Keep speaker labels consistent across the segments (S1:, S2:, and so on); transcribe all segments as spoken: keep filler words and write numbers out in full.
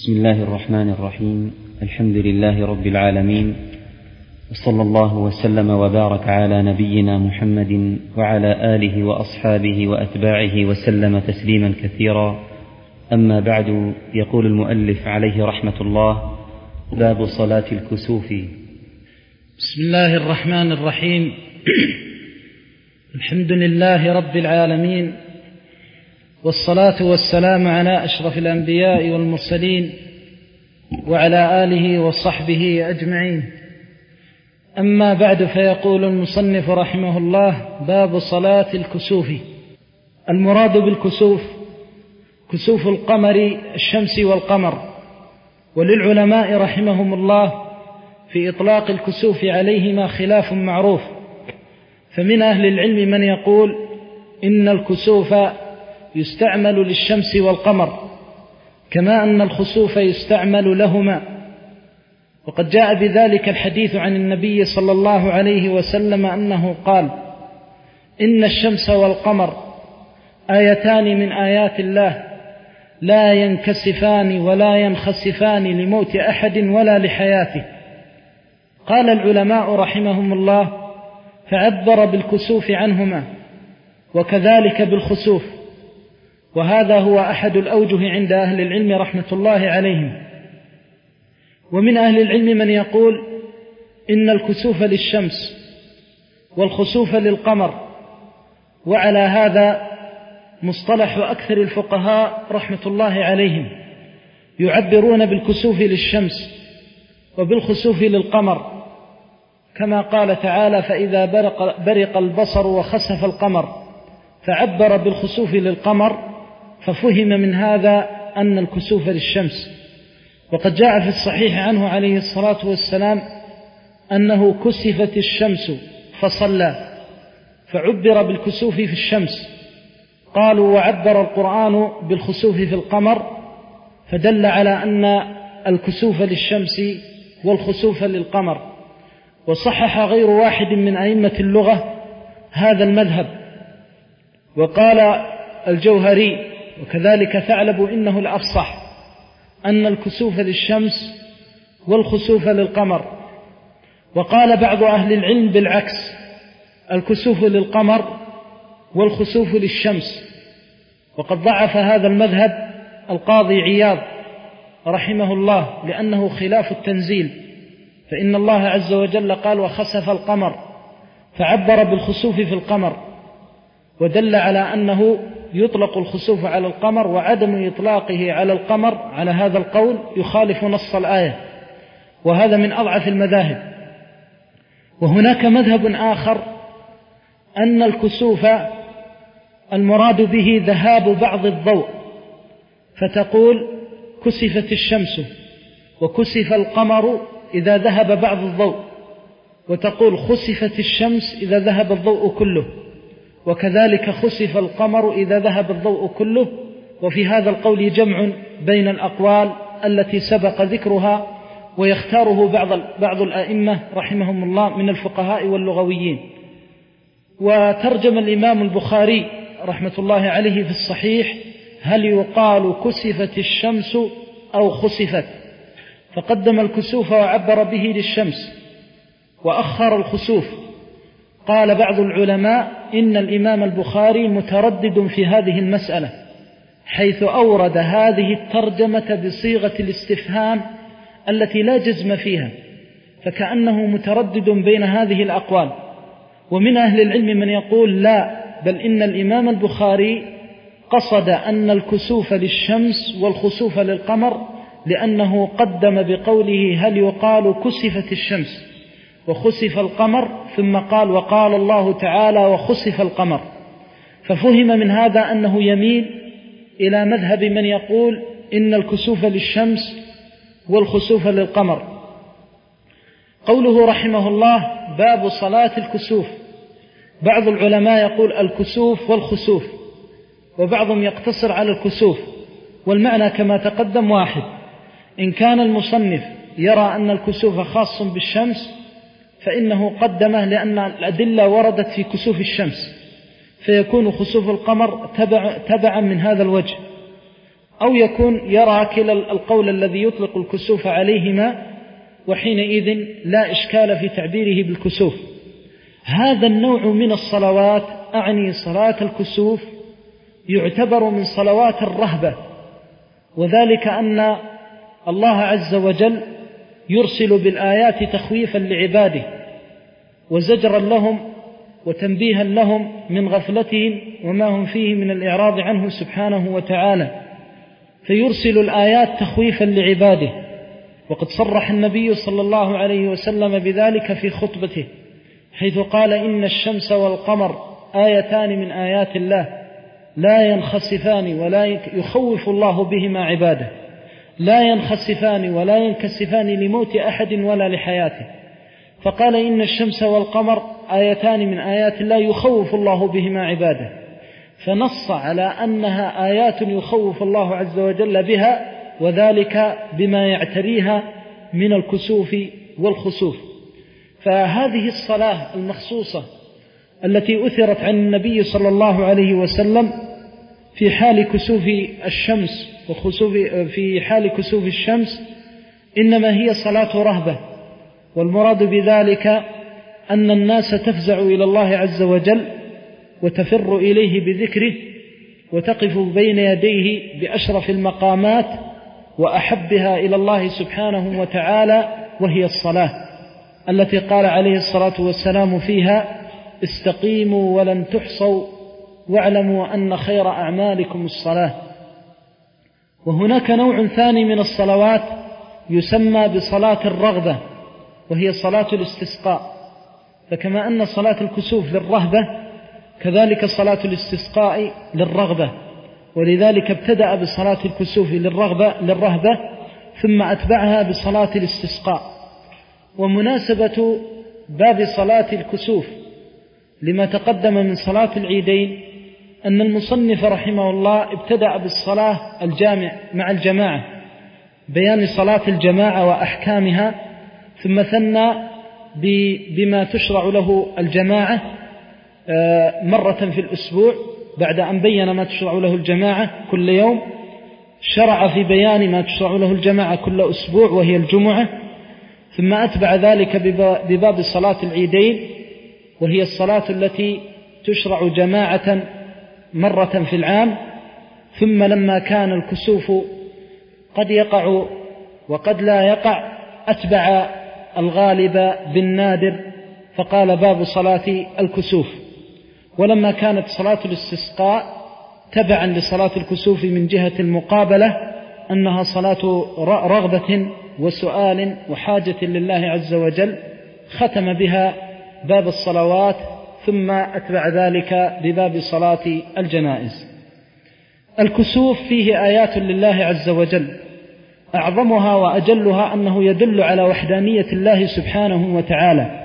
S1: بسم الله الرحمن الرحيم. الحمد لله رب العالمين، وصلى الله وسلم وبارك على نبينا محمد وعلى آله وأصحابه وأتباعه وسلم تسليما كثيرا. أما بعد، يقول المؤلف عليه رحمة الله: باب صلاة الكسوف.
S2: بسم الله الرحمن الرحيم. الحمد لله رب العالمين، والصلاة والسلام على أشرف الأنبياء والمرسلين وعلى آله وصحبه أجمعين. أما بعد، فيقول المصنف رحمه الله: باب صلاة الكسوف. المراد بالكسوف كسوف القمر، الشمس والقمر. وللعلماء رحمهم الله في إطلاق الكسوف عليهما خلاف معروف، فمن أهل العلم من يقول إن الكسوف يستعمل للشمس والقمر، كما أن الخسوف يستعمل لهما، وقد جاء بذلك الحديث عن النبي صلى الله عليه وسلم أنه قال: إن الشمس والقمر آيتان من آيات الله لا ينكسفان ولا ينخسفان لموت أحد ولا لحياته. قال العلماء رحمهم الله: فعبر بالكسوف عنهما، وكذلك بالخسوف، وهذا هو أحد الأوجه عند أهل العلم رحمة الله عليهم. ومن أهل العلم من يقول إن الكسوف للشمس والخسوف للقمر، وعلى هذا مصطلح أكثر الفقهاء رحمة الله عليهم، يعبرون بالكسوف للشمس وبالخسوف للقمر، كما قال تعالى: فإذا برق, برق البصر وخسف القمر، فعبر بالخسوف للقمر، ففهم من هذا أن الكسوف للشمس. وقد جاء في الصحيح عنه عليه الصلاة والسلام أنه كسفت الشمس فصلى، فعبر بالكسوف في الشمس. قالوا: وعبر القرآن بالخسوف في القمر، فدل على أن الكسوف للشمس والخسوف للقمر. وصحح غير واحد من أئمة اللغة هذا المذهب، وقال الجوهري وكذلك ثعلب إنه الأفصح أن الكسوف للشمس والخسوف للقمر. وقال بعض أهل العلم بالعكس: الكسوف للقمر والخسوف للشمس. وقد ضعف هذا المذهب القاضي عياض رحمه الله، لأنه خلاف التنزيل، فإن الله عز وجل قال: وخسف القمر، فعبر بالخسوف في القمر، ودل على أنه يطلق الخسوف على القمر، وعدم إطلاقه على القمر على هذا القول يخالف نص الآية، وهذا من أضعف المذاهب. وهناك مذهب آخر أن الكسوف المراد به ذهاب بعض الضوء، فتقول: كسفت الشمس، وكسف القمر إذا ذهب بعض الضوء، وتقول: خسفت الشمس إذا ذهب الضوء كله، وكذلك خسف القمر إذا ذهب الضوء كله. وفي هذا القول جمع بين الأقوال التي سبق ذكرها، ويختاره بعض بعض الأئمة رحمهم الله من الفقهاء واللغويين. وترجم الإمام البخاري رحمة الله عليه في الصحيح: هل يقال كسفت الشمس أو خسفت؟ فقدم الكسوف وعبر به للشمس، وأخر الخسوف. قال بعض العلماء إن الإمام البخاري متردد في هذه المسألة، حيث أورد هذه الترجمة بصيغة الاستفهام التي لا جزم فيها، فكأنه متردد بين هذه الأقوال. ومن أهل العلم من يقول: لا، بل إن الإمام البخاري قصد أن الكسوف للشمس والخسوف للقمر، لأنه قدم بقوله: هل يقال كسفت الشمس وخسف القمر، ثم قال: وقال الله تعالى: وخسف القمر. ففهم من هذا أنه يميل إلى مذهب من يقول إن الكسوف للشمس والخسوف للقمر. قوله رحمه الله: باب صلاة الكسوف. بعض العلماء يقول الكسوف والخسوف، وبعضهم يقتصر على الكسوف، والمعنى كما تقدم واحد. إن كان المصنف يرى أن الكسوف خاص بالشمس فإنه قدمه، لأن الأدلة وردت في كسوف الشمس، فيكون خسوف القمر تبع تبعا من هذا الوجه. أو يكون يرى كلا القول الذي يطلق الكسوف عليهما، وحينئذ لا إشكال في تعبيره بالكسوف. هذا النوع من الصلوات، أعني صلاة الكسوف، يعتبر من صلوات الرهبة، وذلك أن الله عز وجل يرسل بالآيات تخويفا لعباده وزجرا لهم وتنبيها لهم من غفلتهم وما هم فيه من الإعراض عنه سبحانه وتعالى، فيرسل الآيات تخويفا لعباده. وقد صرح النبي صلى الله عليه وسلم بذلك في خطبته، حيث قال: إن الشمس والقمر آيتان من آيات الله لا ينخسفان ولا يخوف الله بهما عباده، لا ينخسفان ولا ينكسفان لموت أحد ولا لحياته. فقال: إن الشمس والقمر آيتان من آيات الله يخوف الله بهما عباده، فنص على أنها آيات يخوف الله عز وجل بها، وذلك بما يعتريها من الكسوف والخسوف. فهذه الصلاة المخصوصة التي أثرت عن النبي صلى الله عليه وسلم في حال كسوف الشمس وخسوف في حال كسوف الشمس إنما هي صلاة رهبة، والمراد بذلك أن الناس تفزع إلى الله عز وجل وتفر إليه بذكره وتقف بين يديه بأشرف المقامات وأحبها إلى الله سبحانه وتعالى، وهي الصلاة التي قال عليه الصلاة والسلام فيها: استقيموا ولن تحصوا واعلموا أن خير أعمالكم الصلاة. وهناك نوع ثاني من الصلوات يسمى بصلاة الرغبة، وهي صلاة الاستسقاء. فكما أن صلاة الكسوف للرهبة، كذلك صلاة الاستسقاء للرغبة، ولذلك ابتدأ بصلاة الكسوف للرغبة للرهبة ثم أتبعها بصلاة الاستسقاء. ومناسبة باب صلاة الكسوف لما تقدم من صلاة العيدين أن المصنف رحمه الله ابتدأ بالصلاة الجامع مع الجماعة، بيان صلاة الجماعة وأحكامها، ثم ثنى بما تشرع له الجماعة مرة في الأسبوع. بعد أن بين ما تشرع له الجماعة كل يوم، شرع في بيان ما تشرع له الجماعة كل أسبوع وهي الجمعة، ثم أتبع ذلك بباب صلاة العيدين، وهي الصلاة التي تشرع جماعة مرة في العام. ثم لما كان الكسوف قد يقع وقد لا يقع أتبع الغالب بالنادر، فقال باب صلاة الكسوف. ولما كانت صلاة الاستسقاء تبعا لصلاة الكسوف من جهة المقابلة أنها صلاة رغبة وسؤال وحاجة لله عز وجل، ختم بها باب الصلوات، ثم أتبع ذلك بباب صلاة الجنائز. الكسوف فيه آيات لله عز وجل، أعظمها وأجلها أنه يدل على وحدانية الله سبحانه وتعالى،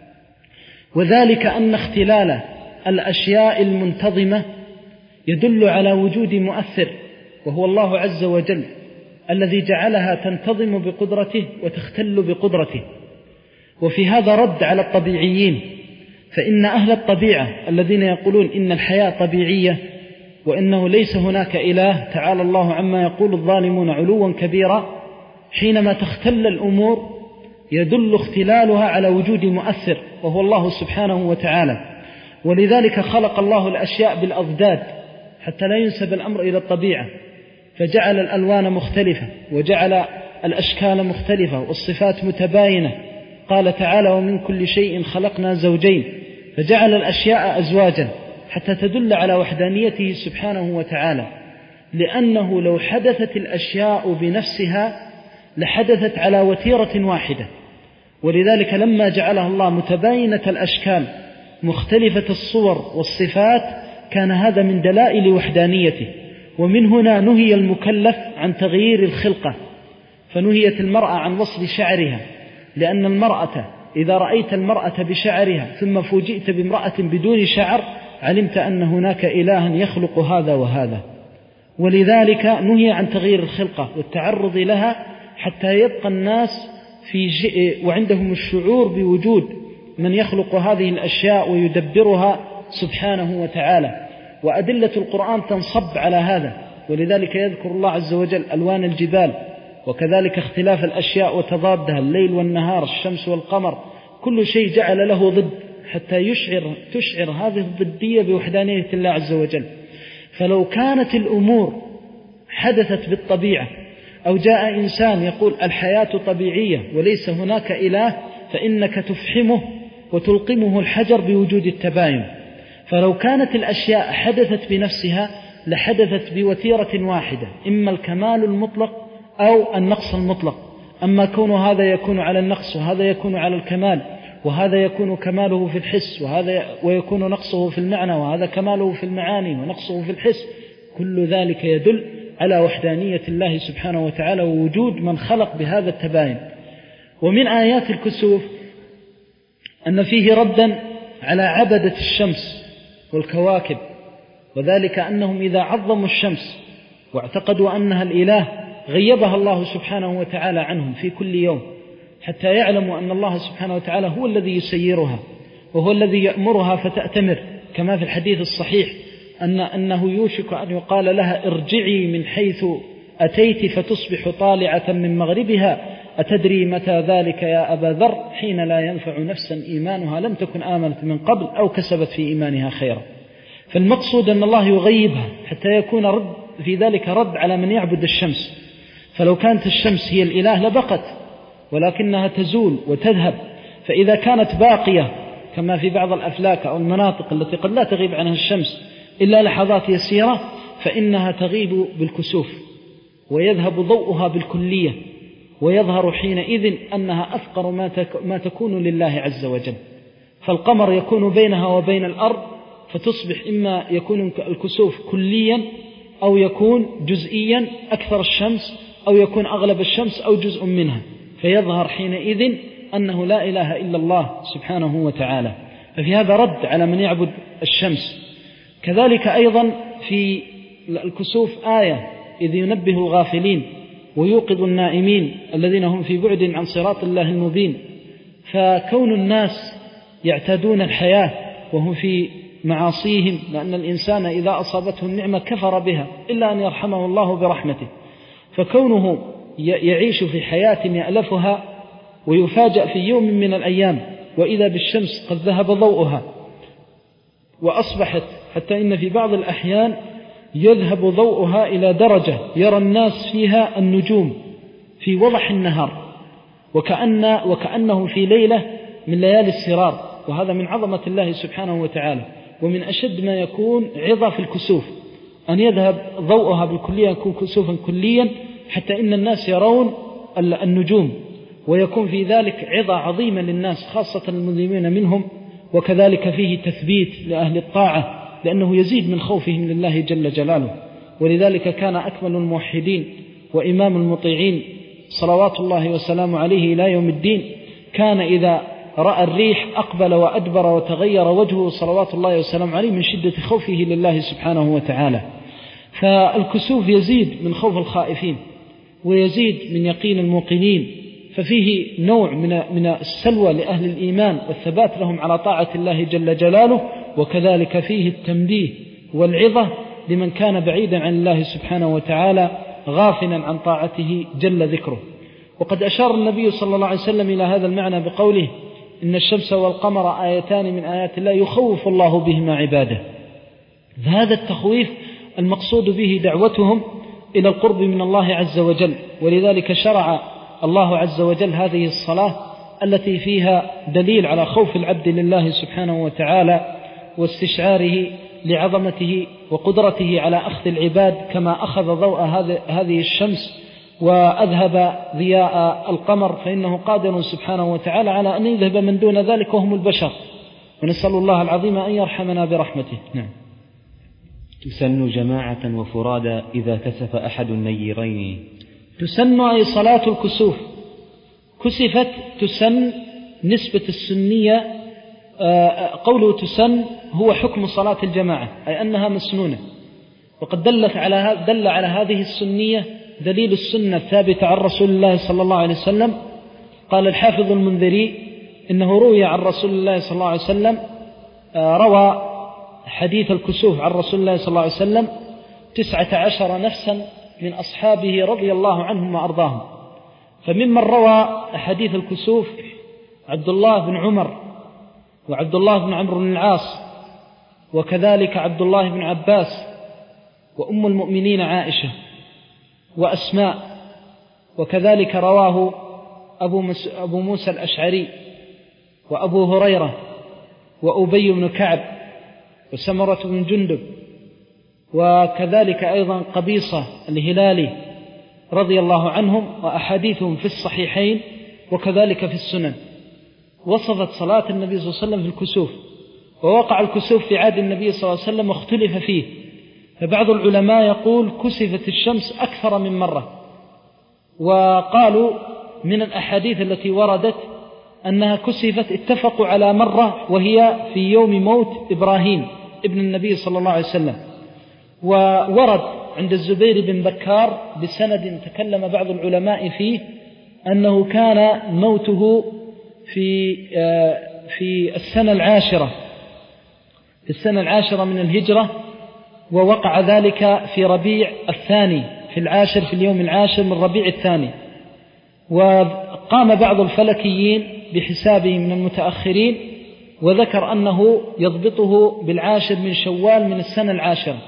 S2: وذلك أن اختلال الأشياء المنتظمة يدل على وجود مؤثر، وهو الله عز وجل الذي جعلها تنتظم بقدرته وتختل بقدرته. وفي هذا رد على الطبيعيين، فإن أهل الطبيعة الذين يقولون إن الحياة طبيعية وإنه ليس هناك إله، تعالى الله عما يقول الظالمون علوا كبيرا، حينما تختل الأمور يدل اختلالها على وجود مؤثر وهو الله سبحانه وتعالى. ولذلك خلق الله الأشياء بالأضداد حتى لا ينسب الأمر إلى الطبيعة، فجعل الألوان مختلفة وجعل الأشكال مختلفة والصفات متباينة. قال تعالى: ومن كل شيء خلقنا زوجين، فجعل الأشياء أزواجا حتى تدل على وحدانيته سبحانه وتعالى، لأنه لو حدثت الأشياء بنفسها لحدثت على وتيرة واحدة. ولذلك لما جعلها الله متباينة الأشكال مختلفة الصور والصفات كان هذا من دلائل وحدانيته. ومن هنا نهي المكلف عن تغيير الخلقة، فنهيت المرأة عن وصل شعرها، لأن المرأة إذا رأيت المرأة بشعرها ثم فوجئت بامرأة بدون شعر علمت أن هناك إلها يخلق هذا وهذا. ولذلك نهي عن تغيير الخلقة والتعرض لها حتى يبقى الناس في وعندهم الشعور بوجود من يخلق هذه الأشياء ويدبرها سبحانه وتعالى. وأدلة القرآن تنصب على هذا، ولذلك يذكر الله عز وجل ألوان الجبال، وكذلك اختلاف الأشياء وتضادها، الليل والنهار، الشمس والقمر، كل شيء جعل له ضد حتى يشعر تشعر هذه الضدية بوحدانية الله عز وجل. فلو كانت الأمور حدثت بالطبيعة، أو جاء إنسان يقول الحياة طبيعية وليس هناك إله، فإنك تفحمه وتلقمه الحجر بوجود التباين. فلو كانت الأشياء حدثت بنفسها لحدثت بوتيرة واحدة، إما الكمال المطلق أو النقص المطلق. أما كون هذا يكون على النقص وهذا يكون على الكمال، وهذا يكون كماله في الحس وهذا ويكون نقصه في المعنى، وهذا كماله في المعاني ونقصه في الحس، كل ذلك يدل على وحدانية الله سبحانه وتعالى ووجود من خلق بهذا التباين. ومن آيات الكسوف أن فيه ردا على عبدة الشمس والكواكب، وذلك أنهم إذا عظموا الشمس واعتقدوا أنها الإله غيبها الله سبحانه وتعالى عنهم في كل يوم، حتى يعلموا أن الله سبحانه وتعالى هو الذي يسيرها وهو الذي يأمرها فتأتمر، كما في الحديث الصحيح أن أنه يوشك أن يقال لها ارجعي من حيث أتيت فتصبح طالعة من مغربها، أتدري متى ذلك يا أبا ذر؟ حين لا ينفع نفسا إيمانها لم تكن آمنت من قبل أو كسبت في إيمانها خيرا. فالمقصود أن الله يغيبها حتى يكون رد في ذلك رد على من يعبد الشمس. فلو كانت الشمس هي الإله لبقت، ولكنها تزول وتذهب. فإذا كانت باقية كما في بعض الأفلاك أو المناطق التي قد لا تغيب عنها الشمس إلا لحظات يسيرة، فإنها تغيب بالكسوف ويذهب ضوءها بالكلية، ويظهر حينئذ أنها أفقر ما تكون لله عز وجل. فالقمر يكون بينها وبين الأرض، فتصبح إما يكون الكسوف كليا أو يكون جزئيا أكثر الشمس، أو يكون أغلب الشمس أو جزء منها، فيظهر حينئذ أنه لا إله إلا الله سبحانه وتعالى. ففي هذا رد على من يعبد الشمس. كذلك أيضا في الكسوف آية إذ ينبه الغافلين ويوقظ النائمين الذين هم في بعد عن صراط الله المبين. فكون الناس يعتادون الحياة وهم في معاصيهم، لأن الإنسان إذا أصابته النعمة كفر بها إلا أن يرحمه الله برحمته، فكونه يعيش في حياة يألفها ويفاجأ في يوم من الأيام وإذا بالشمس قد ذهب ضوءها وأصبحت، حتى إن في بعض الأحيان يذهب ضوءها إلى درجة يرى الناس فيها النجوم في وضح النهار، وكأن وكأنه في ليلة من ليالي السرار. وهذا من عظمة الله سبحانه وتعالى. ومن أشد ما يكون عظة في الكسوف أن يذهب ضوءها بالكلية، يكون كسوفا كليا حتى إن الناس يرون النجوم، ويكون في ذلك عظة عظيمة للناس خاصة المذنبين منهم. وكذلك فيه تثبيت لأهل الطاعة، لأنه يزيد من خوفهم لله جل جلاله. ولذلك كان أكمل الموحدين وإمام المطيعين صلوات الله وسلامه عليه إلى يوم الدين، كان إذا رأى الريح أقبل وأدبر وتغير وجهه صلوات الله وسلامه عليه من شدة خوفه لله سبحانه وتعالى. فالكسوف يزيد من خوف الخائفين ويزيد من يقين الموقنين، ففيه نوع من من السلوى لأهل الإيمان والثبات لهم على طاعة الله جل جلاله. وكذلك فيه التنبيه والعظة لمن كان بعيدا عن الله سبحانه وتعالى غافلا عن طاعته جل ذكره. وقد أشار النبي صلى الله عليه وسلم إلى هذا المعنى بقوله: إن الشمس والقمر آيتان من آيات الله يخوف الله بهما عباده. هذا التخويف المقصود به دعوتهم إلى القرب من الله عز وجل. ولذلك شرع الله عز وجل هذه الصلاة التي فيها دليل على خوف العبد لله سبحانه وتعالى واستشعاره لعظمته وقدرته على أخذ العباد، كما أخذ ضوء هذه الشمس وأذهب ضياء القمر، فإنه قادر سبحانه وتعالى على أن يذهب من دون ذلك وهم البشر. ونسأل الله العظيم أن يرحمنا برحمته. نعم.
S1: تسن جماعة وفرادا إذا كسف أحد النيرين.
S2: تسن أي صلاة الكسوف كسفت تسن نسبة السنية. قوله تسن هو حكم صلاة الجماعة، أي أنها مسنونة. وقد دلت على دل على هذه السنية دليل السنة الثابتة عن رسول الله صلى الله عليه وسلم. قال الحافظ المنذري إنه روي عن رسول الله صلى الله عليه وسلم، روى حديث الكسوف عن رسول الله صلى الله عليه وسلم تسعة عشر نفسا من أصحابه رضي الله عنهم وأرضاهم. فممن روى أحاديث الكسوف عبد الله بن عمر وعبد الله بن عمرو بن العاص، وكذلك عبد الله بن عباس، وأم المؤمنين عائشة، وأسماء، وكذلك رواه أبو موسى الأشعري وأبو هريرة وأبي بن كعب وسمرة بن جندب، وكذلك أيضا قبيصة الهلالي رضي الله عنهم، وأحاديثهم في الصحيحين وكذلك في السنن. وصفت صلاة النبي صلى الله عليه وسلم في الكسوف، ووقع الكسوف في عهد النبي صلى الله عليه وسلم واختلف فيه، فبعض العلماء يقول كسفت الشمس أكثر من مرة، وقالوا من الأحاديث التي وردت أنها كسفت اتفقوا على مرة وهي في يوم موت إبراهيم ابن النبي صلى الله عليه وسلم. وورد عند الزبير بن بكار بسند تكلم بعض العلماء فيه أنه كان موته في في السنة العاشرة في السنة العاشرة من الهجرة، ووقع ذلك في ربيع الثاني في العاشر في اليوم العاشر من ربيع الثاني. وقام بعض الفلكيين بحسابه من المتأخرين وذكر أنه يضبطه بالعاشر من شوال من السنة العاشرة،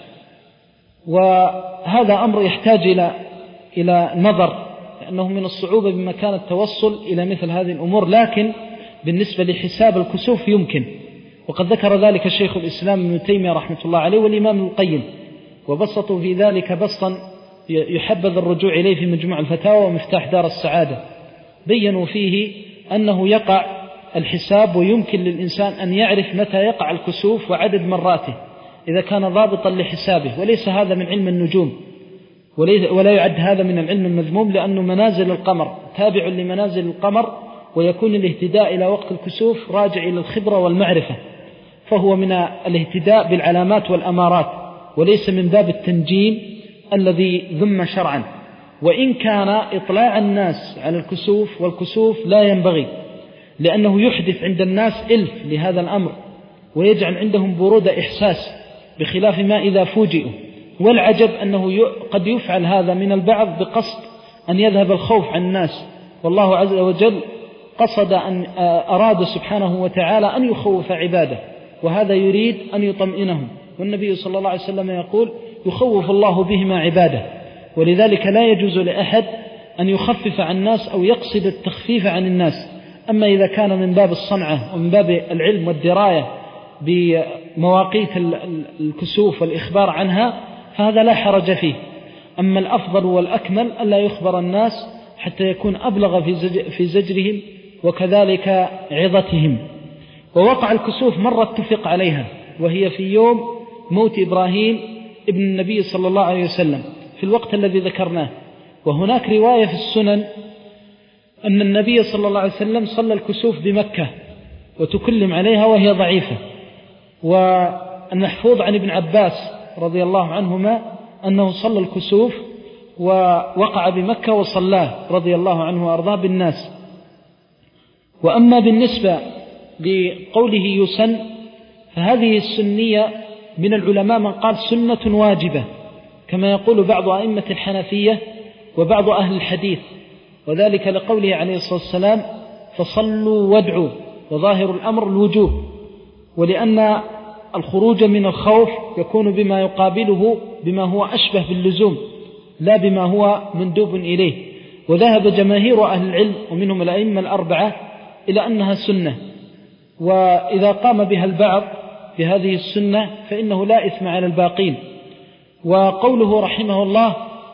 S2: وهذا أمر يحتاج إلى إلى نظر، لأنه من الصعوبة بمكان التوصل إلى مثل هذه الأمور، لكن بالنسبة لحساب الكسوف يمكن، وقد ذكر ذلك الشيخ الإسلام ابن تيمية رحمة الله عليه والإمام ابن القيم، وبسطوا في ذلك بسطا يحبذ الرجوع إليه في مجموع الفتاوى ومفتاح دار السعادة. بيّنوا فيه أنه يقع الحساب، ويمكن للإنسان أن يعرف متى يقع الكسوف وعدد مراته إذا كان ضابطا لحسابه، وليس هذا من علم النجوم، ولا يعد هذا من العلم المذموم، لأنه منازل القمر تابع لمنازل القمر، ويكون الاهتداء إلى وقت الكسوف راجع إلى الخبرة والمعرفة، فهو من الاهتداء بالعلامات والأمارات، وليس من باب التنجيم الذي ذم شرعا. وإن كان إطلاع الناس على الكسوف والكسوف لا ينبغي، لأنه يحدث عند الناس إلف لهذا الأمر، ويجعل عندهم برودة إحساس، بخلاف ما إذا فوجئوا. والعجب أنه قد يفعل هذا من البعض بقصد أن يذهب الخوف عن الناس، والله عز وجل قصد أن أراد سبحانه وتعالى أن يخوف عباده، وهذا يريد أن يطمئنهم، والنبي صلى الله عليه وسلم يقول يخوف الله بهما عباده. ولذلك لا يجوز لأحد أن يخفف عن الناس أو يقصد التخفيف عن الناس. أما إذا كان من باب الصنعة ومن باب العلم والدراية بمواقيت الكسوف والإخبار عنها فهذا لا حرج فيه. أما الأفضل والأكمل ألا يخبر الناس حتى يكون أبلغ في زجرهم وكذلك عظتهم. ووقع الكسوف مرة اتفق عليها، وهي في يوم موت إبراهيم ابن النبي صلى الله عليه وسلم في الوقت الذي ذكرناه. وهناك رواية في السنن أن النبي صلى الله عليه وسلم صلى الكسوف بمكة وتكلم عليها وهي ضعيفة. والمحفوظ عن ابن عباس رضي الله عنهما أنه صلى الكسوف ووقع بمكة وصلاه رضي الله عنه وأرضاه بالناس. وأما بالنسبة لقوله يسن فهذه السنية من العلماء من قال سنة واجبة، كما يقول بعض أئمة الحنفية وبعض أهل الحديث، وذلك لقوله عليه الصلاة والسلام فصلوا وادعوا، وظاهر الأمر الوجوب، ولأن الخروج من الخوف يكون بما يقابله بما هو أشبه باللزوم لا بما هو مندوب إليه. وذهب جماهير أهل العلم ومنهم الأئمة الأربعة إلى أنها سنة، وإذا قام بها البعض بهذه السنة فإنه لا إثم على الباقين. وقوله رحمه الله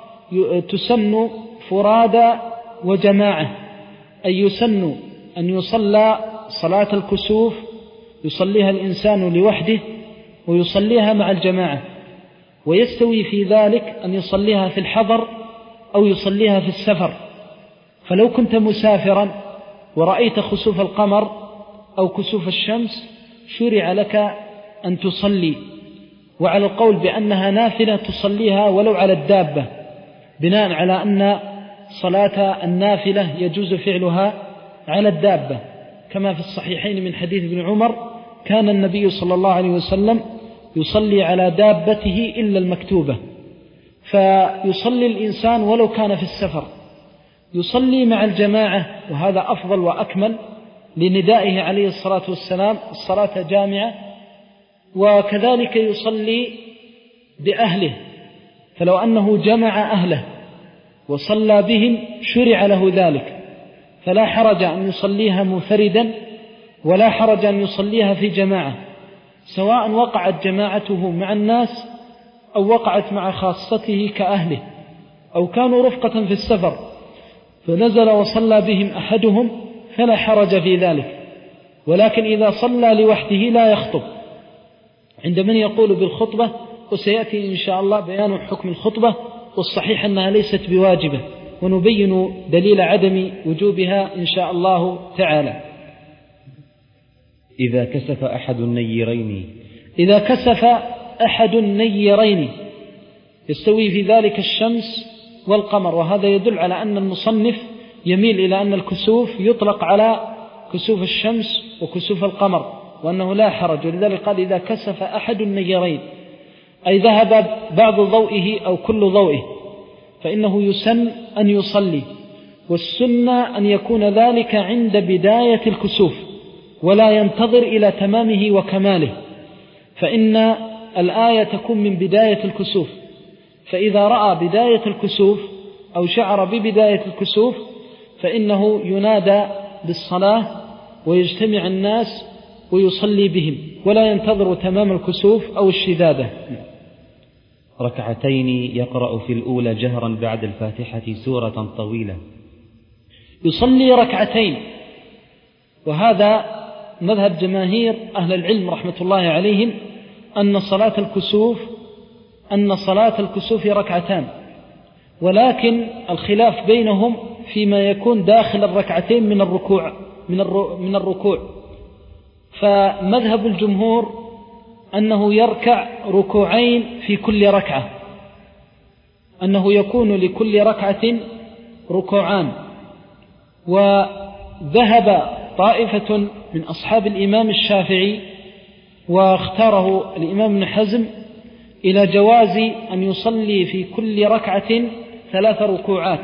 S2: تسن فرادى وجماعة، أي يسن أن يصلى صلاة الكسوف يصليها الإنسان لوحده ويصليها مع الجماعة، ويستوي في ذلك أن يصليها في الحضر أو يصليها في السفر. فلو كنت مسافرا ورأيت خسوف القمر أو كسوف الشمس شرع لك أن تصلي، وعلى القول بأنها نافلة تصليها ولو على الدابة، بناء على أن صلاة النافلة يجوز فعلها على الدابة، كما في الصحيحين من حديث ابن عمر كان النبي صلى الله عليه وسلم يصلي على دابته إلا المكتوبة، فيصلي الإنسان ولو كان في السفر، يصلي مع الجماعة، وهذا أفضل وأكمل لندائه عليه الصلاة والسلام الصلاة جامعة. وكذلك يصلي بأهله، فلو أنه جمع أهله وصلى بهم شرع له ذلك، فلا حرج أن يصليها منفردا ولا حرج أن يصليها في جماعة، سواء وقعت جماعته مع الناس أو وقعت مع خاصته كأهله، أو كانوا رفقة في السفر فنزل وصلى بهم أحدهم فلا حرج في ذلك. ولكن إذا صلى لوحده لا يخطب عند من يقول بالخطبة، وسيأتي إن شاء الله بيان حكم الخطبة، والصحيح أنها ليست بواجبة، ونبين دليل عدم وجوبها إن شاء الله تعالى.
S1: إذا كسف أحد النيرين
S2: إذا كسف أحد النيرين يستوي في ذلك الشمس والقمر، وهذا يدل على أن المصنف يميل إلى أن الكسوف يطلق على كسوف الشمس وكسوف القمر، وأنه لا حرج، ولذلك قال إذا كسف أحد النيرين، أي ذهب بعض ضوئه أو كل ضوئه، فإنه يسن أن يصلي، والسنة أن يكون ذلك عند بداية الكسوف ولا ينتظر إلى تمامه وكماله، فإن الآية تكون من بداية الكسوف، فإذا رأى بداية الكسوف أو شعر ببداية الكسوف فإنه ينادى بالصلاة ويجتمع الناس ويصلي بهم، ولا ينتظر تمام الكسوف أو الشدادة.
S1: ركعتين يقرأ في الأولى جهرا بعد الفاتحة سورة طويلة.
S2: يصلي ركعتين، وهذا مذهب جماهير أهل العلم رحمة الله عليهم، أن صلاة الكسوف أن صلاة الكسوف ركعتان، ولكن الخلاف بينهم فيما يكون داخل الركعتين من الركوع من الركوع فمذهب الجمهور أنه يركع ركوعين في كل ركعة، أنه يكون لكل ركعة ركوعان. وذهب طائفة من أصحاب الإمام الشافعي واختاره الإمام ابن حزم إلى جواز أن يصلي في كل ركعة ثلاث ركوعات،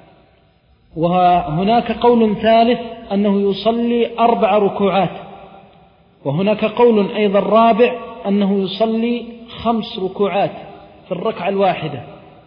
S2: وهناك قول ثالث أنه يصلي أربع ركوعات، وهناك قول أيضا رابع أنه يصلي خمس ركوعات في الركعة الواحدة،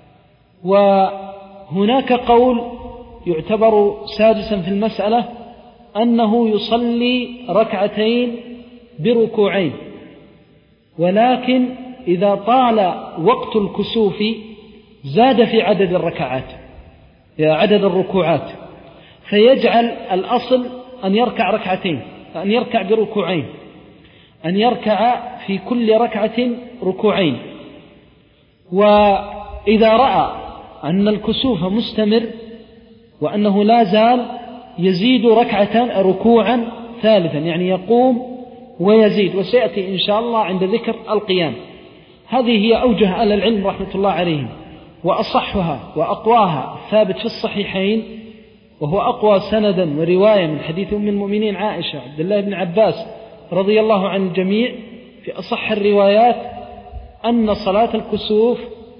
S2: وهناك قول يعتبر سادسا في المسألة أنه يصلي ركعتين بركوعين، ولكن إذا طال وقت الكسوف زاد في عدد الركعات عدد الركوعات، فيجعل الأصل أن يركع ركعتين، أن يركع بركوعين، أن يركع في كل ركعة ركوعين. وإذا رأى أن الكسوف مستمر وأنه لا زال يزيد ركعتان ركوعا ثالثا، يعني يقوم ويزيد، وسيأتي إن شاء الله عند ذكر القيام. هذه هي أوجه أهل العلم رحمة الله عليهم، وأصحها وأقواها ثابت في الصحيحين، وهو أقوى سندا ورواية من حديث أم المؤمنين عائشة عبد الله بن عباس رضي الله عن الجميع في أصح الروايات أن صلاة الكسوف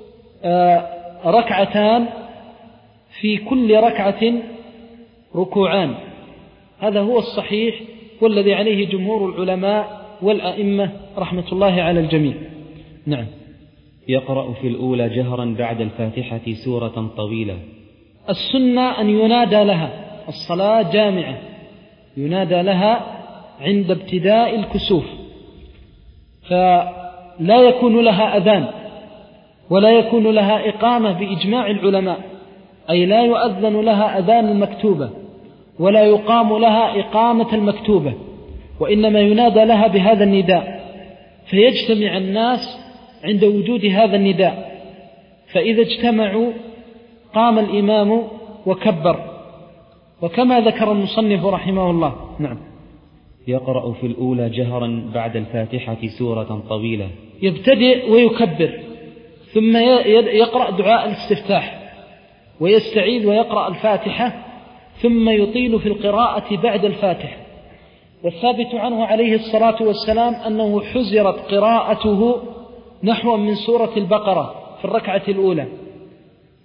S2: ركعتان في كل ركعة ركوعان. هذا هو الصحيح والذي عليه جمهور العلماء والأئمة رحمة الله على الجميع. نعم.
S1: يقرأ في الأولى جهرا بعد الفاتحة سورة طويلة.
S2: السنة أن ينادى لها، الصلاة جامعة ينادى لها عند ابتداء الكسوف، فلا يكون لها أذان ولا يكون لها إقامة بإجماع العلماء، أي لا يؤذن لها أذان المكتوبة ولا يقام لها إقامة المكتوبة، وإنما ينادى لها بهذا النداء، فيجتمع الناس عند وجود هذا النداء، فإذا اجتمعوا قام الإمام وكبر، وكما ذكر المصنف رحمه الله. نعم.
S1: يقرأ في الأولى جهرا بعد الفاتحة سورة طويلة.
S2: يبتدئ ويكبر، ثم يقرأ دعاء الاستفتاح ويستعيذ ويقرأ الفاتحة، ثم يطيل في القراءة بعد الفاتحة. والثابت عنه عليه الصلاة والسلام أنه حزرت قراءته نحو من سورة البقرة في الركعة الأولى،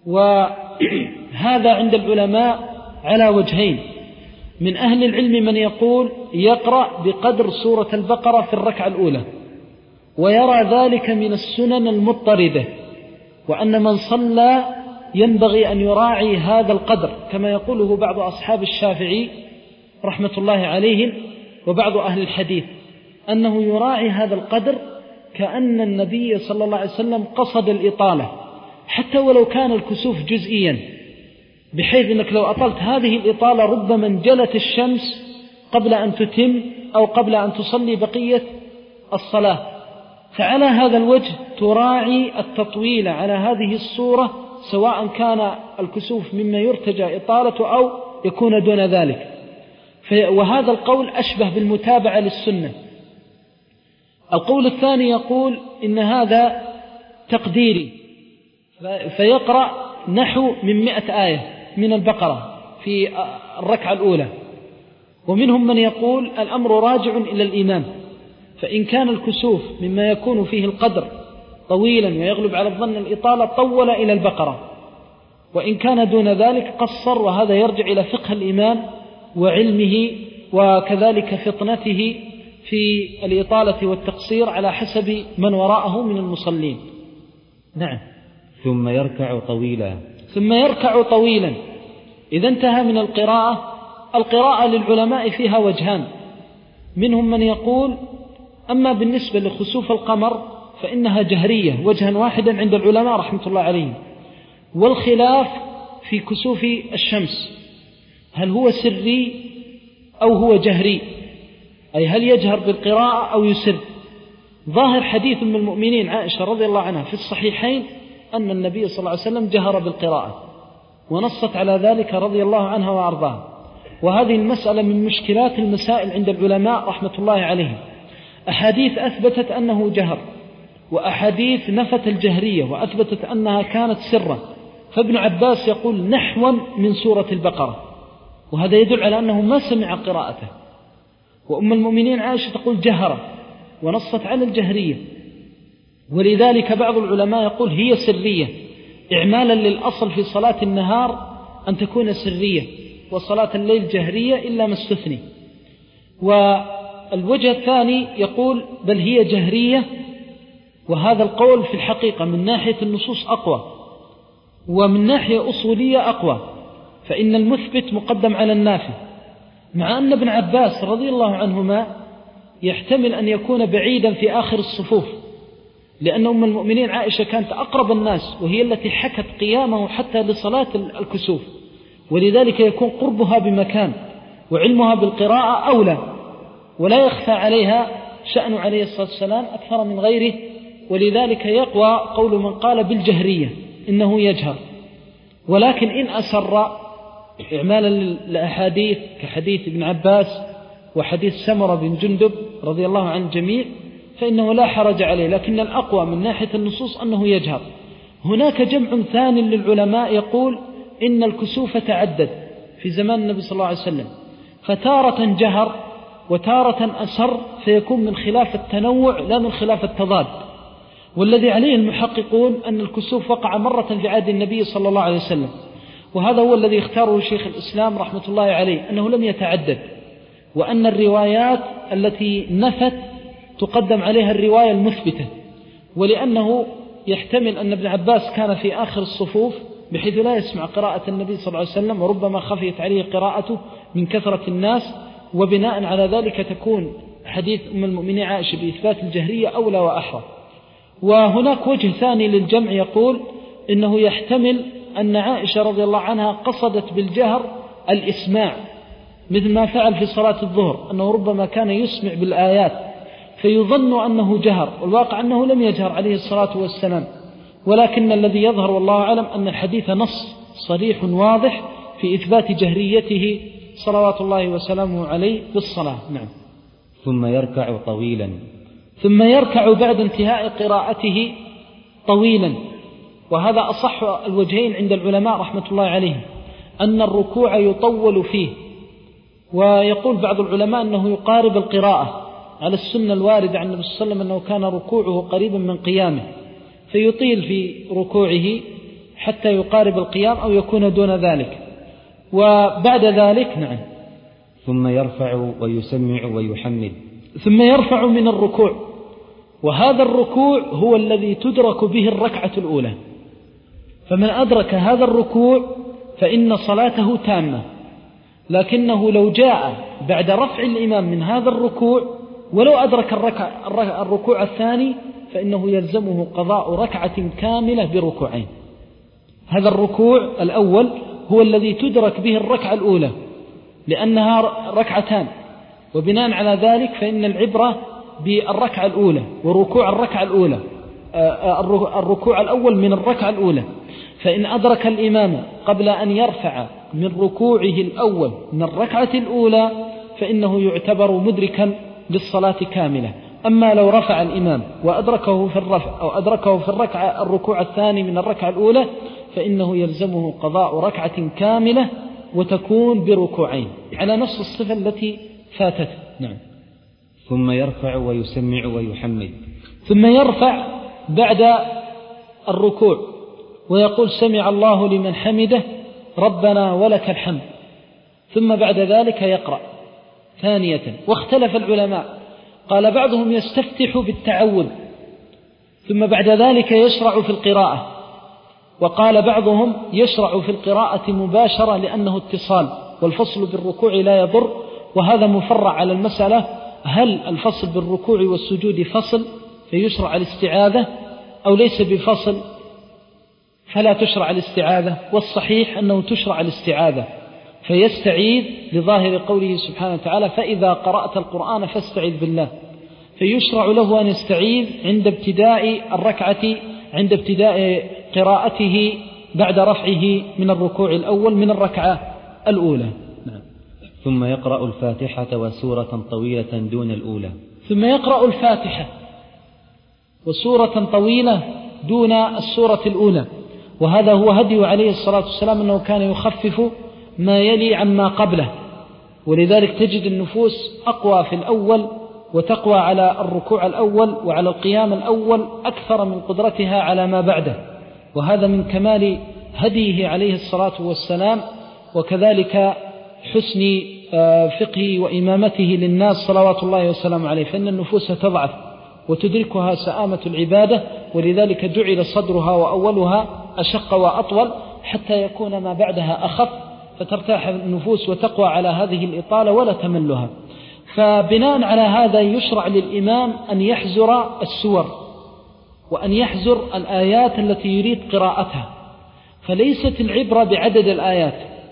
S2: وهذا عند العلماء على وجهين. من أهل العلم من يقول يقرأ بقدر سورة البقرة في الركعة الأولى، ويرى ذلك من السنن المضطردة، وأن من صلى ينبغي أن يراعي هذا القدر، كما يقوله بعض أصحاب الشافعي رحمة الله عليهم وبعض أهل الحديث، أنه يراعي هذا القدر كأن النبي صلى الله عليه وسلم قصد الإطالة، حتى ولو كان الكسوف جزئيا، بحيث أنك لو أطلت هذه الإطالة ربما انجلت الشمس قبل أن تتم أو قبل أن تصلي بقية الصلاة. فعلى هذا الوجه تراعي التطويل على هذه الصورة، سواء كان الكسوف مما يرتجى إطالته أو يكون دون ذلك. وهذا القول أشبه بالمتابعة للسنة. القول الثاني يقول إن هذا تقديري، فيقرأ نحو من مئة آية من البقرة في الركعة الأولى. ومنهم من يقول الأمر راجع إلى الإمام، فإن كان الكسوف مما يكون فيه القدر طويلا ويغلب على الظن الإطالة طول إلى البقرة، وإن كان دون ذلك قصر، وهذا يرجع إلى فقه الإمام وعلمه وكذلك فطنته في الإطالة والتقصير على حسب من وراءه من المصلين. نعم.
S1: ثم يركع طويلا
S2: ثم يركع طويلا إذا انتهى من القراءة. القراءة للعلماء فيها وجهان، منهم من يقول أما بالنسبة لخسوف القمر فإنها جهرية وجها واحدا عند العلماء رحمة الله عليهم، والخلاف في كسوف الشمس هل هو سري أو هو جهري، أي هل يجهر بالقراءة أو يسر. ظاهر حديث من المؤمنين عائشة رضي الله عنها في الصحيحين أن النبي صلى الله عليه وسلم جهر بالقراءة، ونصت على ذلك رضي الله عنها وأرضاها. وهذه المسألة من مشكلات المسائل عند العلماء رحمة الله عليهم، أحاديث أثبتت أنه جهر، وأحاديث نفت الجهرية وأثبتت أنها كانت سرا. فابن عباس يقول نحوا من سورة البقرة، وهذا يدل على أنه ما سمع قراءته. وأم المؤمنين عائشة تقول جهر، ونصت على الجهرية. ولذلك بعض العلماء يقول هي سرية، إعمالا للأصل في صلاة النهار أن تكون سرية، وصلاة الليل جهرية إلا ما استثني. والوجه الثاني يقول بل هي جهرية، وهذا القول في الحقيقة من ناحية النصوص أقوى، ومن ناحية أصولية أقوى، فإن المثبت مقدم على النافي، مع أن ابن عباس رضي الله عنهما يحتمل أن يكون بعيدا في آخر الصفوف، لأن أم المؤمنين عائشة كانت أقرب الناس، وهي التي حكت قيامه حتى لصلاة الكسوف، ولذلك يكون قربها بمكان وعلمها بالقراءة أولى، ولا يخفى عليها شأن عليه الصلاة والسلام أكثر من غيره. ولذلك يقوى قول من قال بالجهرية إنه يجهر، ولكن إن أسر إعمالا للأحاديث كحديث ابن عباس وحديث سمرة بن جندب رضي الله عن الجميع فإنه لا حرج عليه، لكن الأقوى من ناحية النصوص أنه يجهر. هناك جمع ثاني للعلماء يقول إن الكسوف تعدد في زمان النبي صلى الله عليه وسلم، فتارة جهر وتارة أسر، فيكون من خلاف التنوع لا من خلاف التضاد. والذي عليه المحققون أن الكسوف وقع مرة في عهد النبي صلى الله عليه وسلم، وهذا هو الذي اختاره شيخ الإسلام رحمة الله عليه، أنه لم يتعدد، وأن الروايات التي نفت تقدم عليها الرواية المثبتة. ولأنه يحتمل أن ابن عباس كان في آخر الصفوف بحيث لا يسمع قراءة النبي صلى الله عليه وسلم، وربما خفيت عليه قراءته من كثرة الناس، وبناء على ذلك تكون حديث أم المؤمنين عائشة بإثبات الجهرية أولى وأحرى. وهناك وجه ثاني للجمع يقول إنه يحتمل أن عائشة رضي الله عنها قصدت بالجهر الإسماع، مثل ما فعل في صلاة الظهر، أنه ربما كان يسمع بالآيات فيظن أنه جهر، والواقع أنه لم يجهر عليه الصلاة والسلام. ولكن الذي يظهر والله أعلم أن الحديث نص صريح واضح في إثبات جهريته صلوات الله وسلامه عليه بالصلاة. نعم.
S1: ثم يركع طويلا
S2: ثم يركع بعد انتهاء قراءته طويلا، وهذا أصح الوجهين عند العلماء رحمة الله عليهم، أن الركوع يطول فيه. ويقول بعض العلماء أنه يقارب القراءة على السنة الواردة عن النبي صلى الله عليه وسلم أنه كان ركوعه قريبا من قيامه، فيطيل في ركوعه حتى يقارب القيام أو يكون دون ذلك. وبعد ذلك نعم
S1: ثم يرفع ويسمع ويحمد.
S2: ثم يرفع من الركوع، وهذا الركوع هو الذي تدرك به الركعة الأولى، فمن أدرك هذا الركوع فإن صلاته تامة. لكنه لو جاء بعد رفع الإمام من هذا الركوع ولو أدرك الركوع الثاني فإنه يلزمه قضاء ركعة كاملة بركوعين. هذا الركوع الأول هو الذي تدرك به الركعة الأولى لأنها ركعتان، وبناء على ذلك فإن العبرة بالركعة الأولى وركوع الركعة الأولى الركوع الأول من الركعة الأولى. فإن أدرك الإمام قبل أن يرفع من ركوعه الأول من الركعة الأولى فإنه يعتبر مدركا للصلاة كاملة. أما لو رفع الإمام وأدركه في الرفع أو أدركه في الركعة الركوع الثاني من الركعة الأولى فإنه يلزمه قضاء ركعة كاملة وتكون بركوعين على نفس الصفة التي فاتت. نعم.
S1: ثم يرفع ويسمع ويحمد.
S2: ثم يرفع بعد الركوع ويقول سمع الله لمن حمده ربنا ولك الحمد، ثم بعد ذلك يقرأ ثانية. واختلف العلماء، قال بعضهم يستفتح بالتعوذ ثم بعد ذلك يشرع في القراءة، وقال بعضهم يشرع في القراءة مباشرة لأنه اتصال والفصل بالركوع لا يضر. وهذا مفرع على المسألة هل الفصل بالركوع والسجود فصل فيشرع الاستعاذة أو ليس بفصل فلا تشرع الاستعاذة. والصحيح أنه تشرع الاستعاذة فيستعيذ لظاهر قوله سبحانه وتعالى فإذا قرأت القرآن فاستعذ بالله، فيشرع له أن يستعيذ عند ابتداء الركعة عند ابتداء قراءته بعد رفعه من الركوع الأول من الركعة الأولى.
S1: نعم. ثم يقرأ الفاتحة وسورة طويلة دون الأولى.
S2: ثم يقرأ الفاتحة وسورة طويلة دون السورة الأولى، وهذا هو هدي عليه الصلاة والسلام أنه كان يخفف ما يلي عما قبله، ولذلك تجد النفوس أقوى في الأول وتقوى على الركوع الأول وعلى القيام الأول أكثر من قدرتها على ما بعده، وهذا من كمال هديه عليه الصلاة والسلام وكذلك حسن فقهه وإمامته للناس صلوات الله وسلامه عليه. فإن النفوس تضعف وتدركها سآمة العبادة، ولذلك جعل صدرها وأولها أشق وأطول حتى يكون ما بعدها أخف فترتاح النفوس وتقوى على هذه الإطالة ولا تملها. فبناء على هذا يشرع للإمام أن يحزر السور وأن يحزر الآيات التي يريد قراءتها، فليست العبرة بعدد الآيات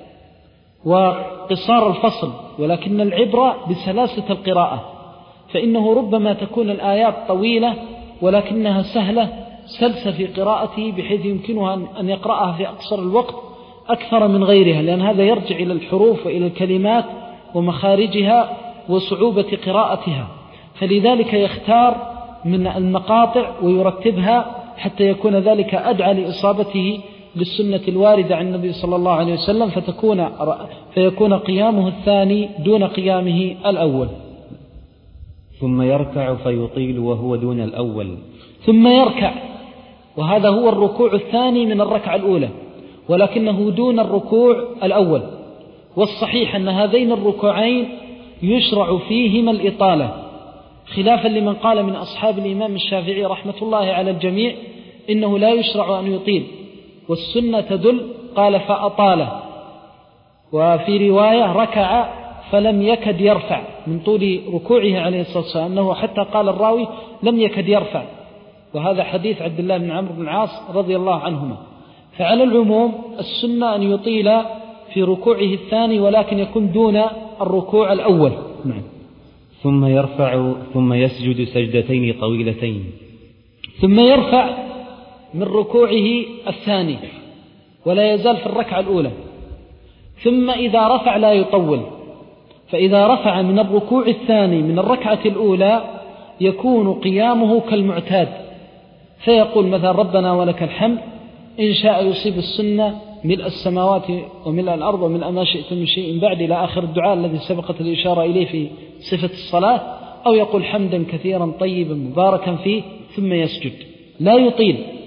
S2: وقصار الفصل، ولكن العبرة بسلاسة القراءة، فإنه ربما تكون الآيات طويلة ولكنها سهلة سلسة في قراءته بحيث يمكنها أن يقرأها في أقصر الوقت أكثر من غيرها، لأن هذا يرجع إلى الحروف وإلى الكلمات ومخارجها وصعوبة قراءتها، فلذلك يختار من المقاطع ويرتبها حتى يكون ذلك أدعى لإصابته للسنة الواردة عن النبي صلى الله عليه وسلم فتكون فيكون قيامه الثاني دون قيامه الأول.
S1: ثم يركع فيطيل وهو دون الأول.
S2: ثم يركع وهذا هو الركوع الثاني من الركعة الأولى ولكنه دون الركوع الأول، والصحيح أن هذين الركوعين يشرع فيهما الإطالة، خلافا لمن قال من أصحاب الإمام الشافعي رحمة الله على الجميع إنه لا يشرع أن يطيل، والسنة تدل قال فأطال، وفي رواية ركع فلم يكد يرفع من طول ركوعه عليه الصلاة والسلام، أنه حتى قال الراوي لم يكد يرفع، وهذا حديث عبد الله بن عمرو بن العاص رضي الله عنهما. فعلى العموم السنة أن يطيل في ركوعه الثاني ولكن يكون دون الركوع الأول. نعم.
S1: ثم يرفع ثم يسجد سجدتين طويلتين.
S2: ثم يرفع من ركوعه الثاني ولا يزال في الركعة الأولى، ثم إذا رفع لا يطول، فإذا رفع من الركوع الثاني من الركعة الأولى يكون قيامه كالمعتاد، فيقول مثلا ربنا ولك الحمد، إن شاء يصيب السنة ملء السماوات وملء الأرض وملء ما شئت من شيء بعد إلى آخر الدعاء الذي سبقت الإشارة إليه في صفة الصلاة، أو يقول حمدا كثيرا طيبا مباركا فيه ثم يسجد، لا يطيل.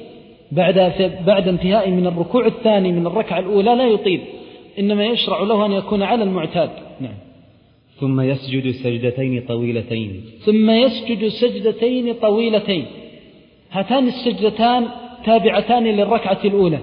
S2: بعد, بعد انتهاء من الركوع الثاني من الركعة الأولى لا يطيل، إنما يشرع له أن يكون على المعتاد. نعم.
S1: ثم يسجد سجدتين طويلتين
S2: ثم يسجد سجدتين طويلتين. هاتان السجدتان تابعتان للركعة الأولى،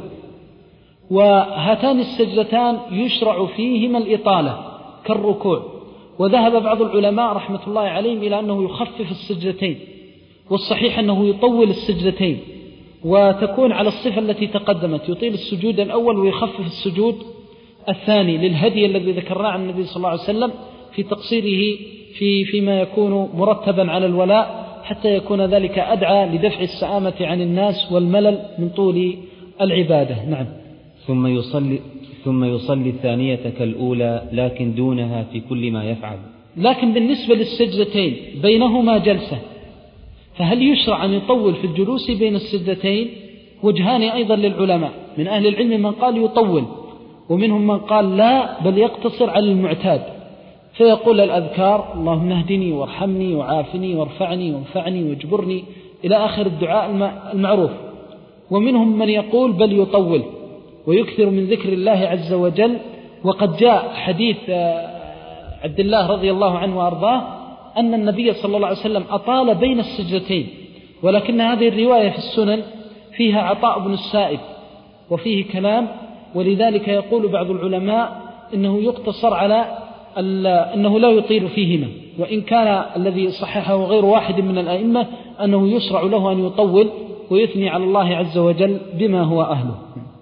S2: وهاتان السجدتان يشرع فيهما الإطالة كالركوع، وذهب بعض العلماء رحمة الله عليهم إلى أنه يخفف السجدتين، والصحيح أنه يطول السجدتين، وتكون على الصفة التي تقدمت، يطيل السجود الأول ويخفف السجود الثاني، للهدي الذي ذكرناه عن النبي صلى الله عليه وسلم في تقصيره في فيما يكون مرتبا على الولاء، حتى يكون ذلك أدعى لدفع السآمة عن الناس والملل من طول العبادة. نعم.
S1: ثم يصلي ثم يصلي الثانية كالأولى لكن دونها في كل ما يفعل.
S2: لكن بالنسبة للسجدتين بينهما جلسة، فهل يشرع أن يطول في الجلوس بين السجدتين؟ وجهان أيضا للعلماء، من أهل العلم من قال يطول، ومنهم من قال لا بل يقتصر على المعتاد، فيقول الأذكار اللهم اهدني وارحمني وعافني وارفعني وانفعني واجبرني إلى آخر الدعاء المعروف. ومنهم من يقول بل يطول ويكثر من ذكر الله عز وجل. وقد جاء حديث عبد الله رضي الله عنه وأرضاه أن النبي صلى الله عليه وسلم أطال بين السجدتين، ولكن هذه الرواية في السنن فيها عطاء بن السائب وفيه كلام، ولذلك يقول بعض العلماء إنه يقتصر على أنه لا يطيل فيهما، وإن كان الذي صححه غير واحد من الأئمة أنه يشرع له أن يطول ويثني على الله عز وجل بما هو أهله.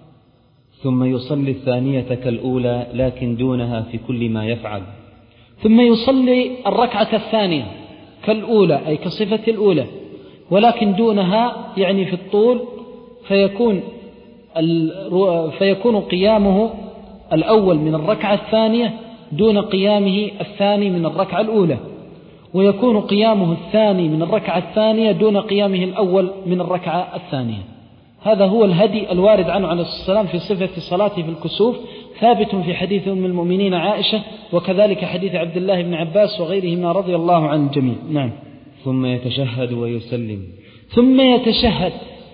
S1: ثم يصلي الثانية كالأولى لكن دونها في كل ما يفعل.
S2: ثم يصلي الركعة الثانية كالأولى أي كصفة الأولى، ولكن دونها يعني في الطول، فيكون فيكون قيامه الأول من الركعة الثانية دون قيامه الثاني من الركعة الأولى، ويكون قيامه الثاني من الركعة الثانية دون قيامه الأول من الركعة الثانية. هذا هو الهدي الوارد عنه عليه الصلاة والسلام في صفة صلاته في الكسوف، ثابت في حديث أم المؤمنين عائشة، وكذلك حديث عبد الله بن عباس وغيرهما رضي الله عن الجميع. نعم.
S1: ثم يتشهد ويسلم.
S2: ثم يتشهد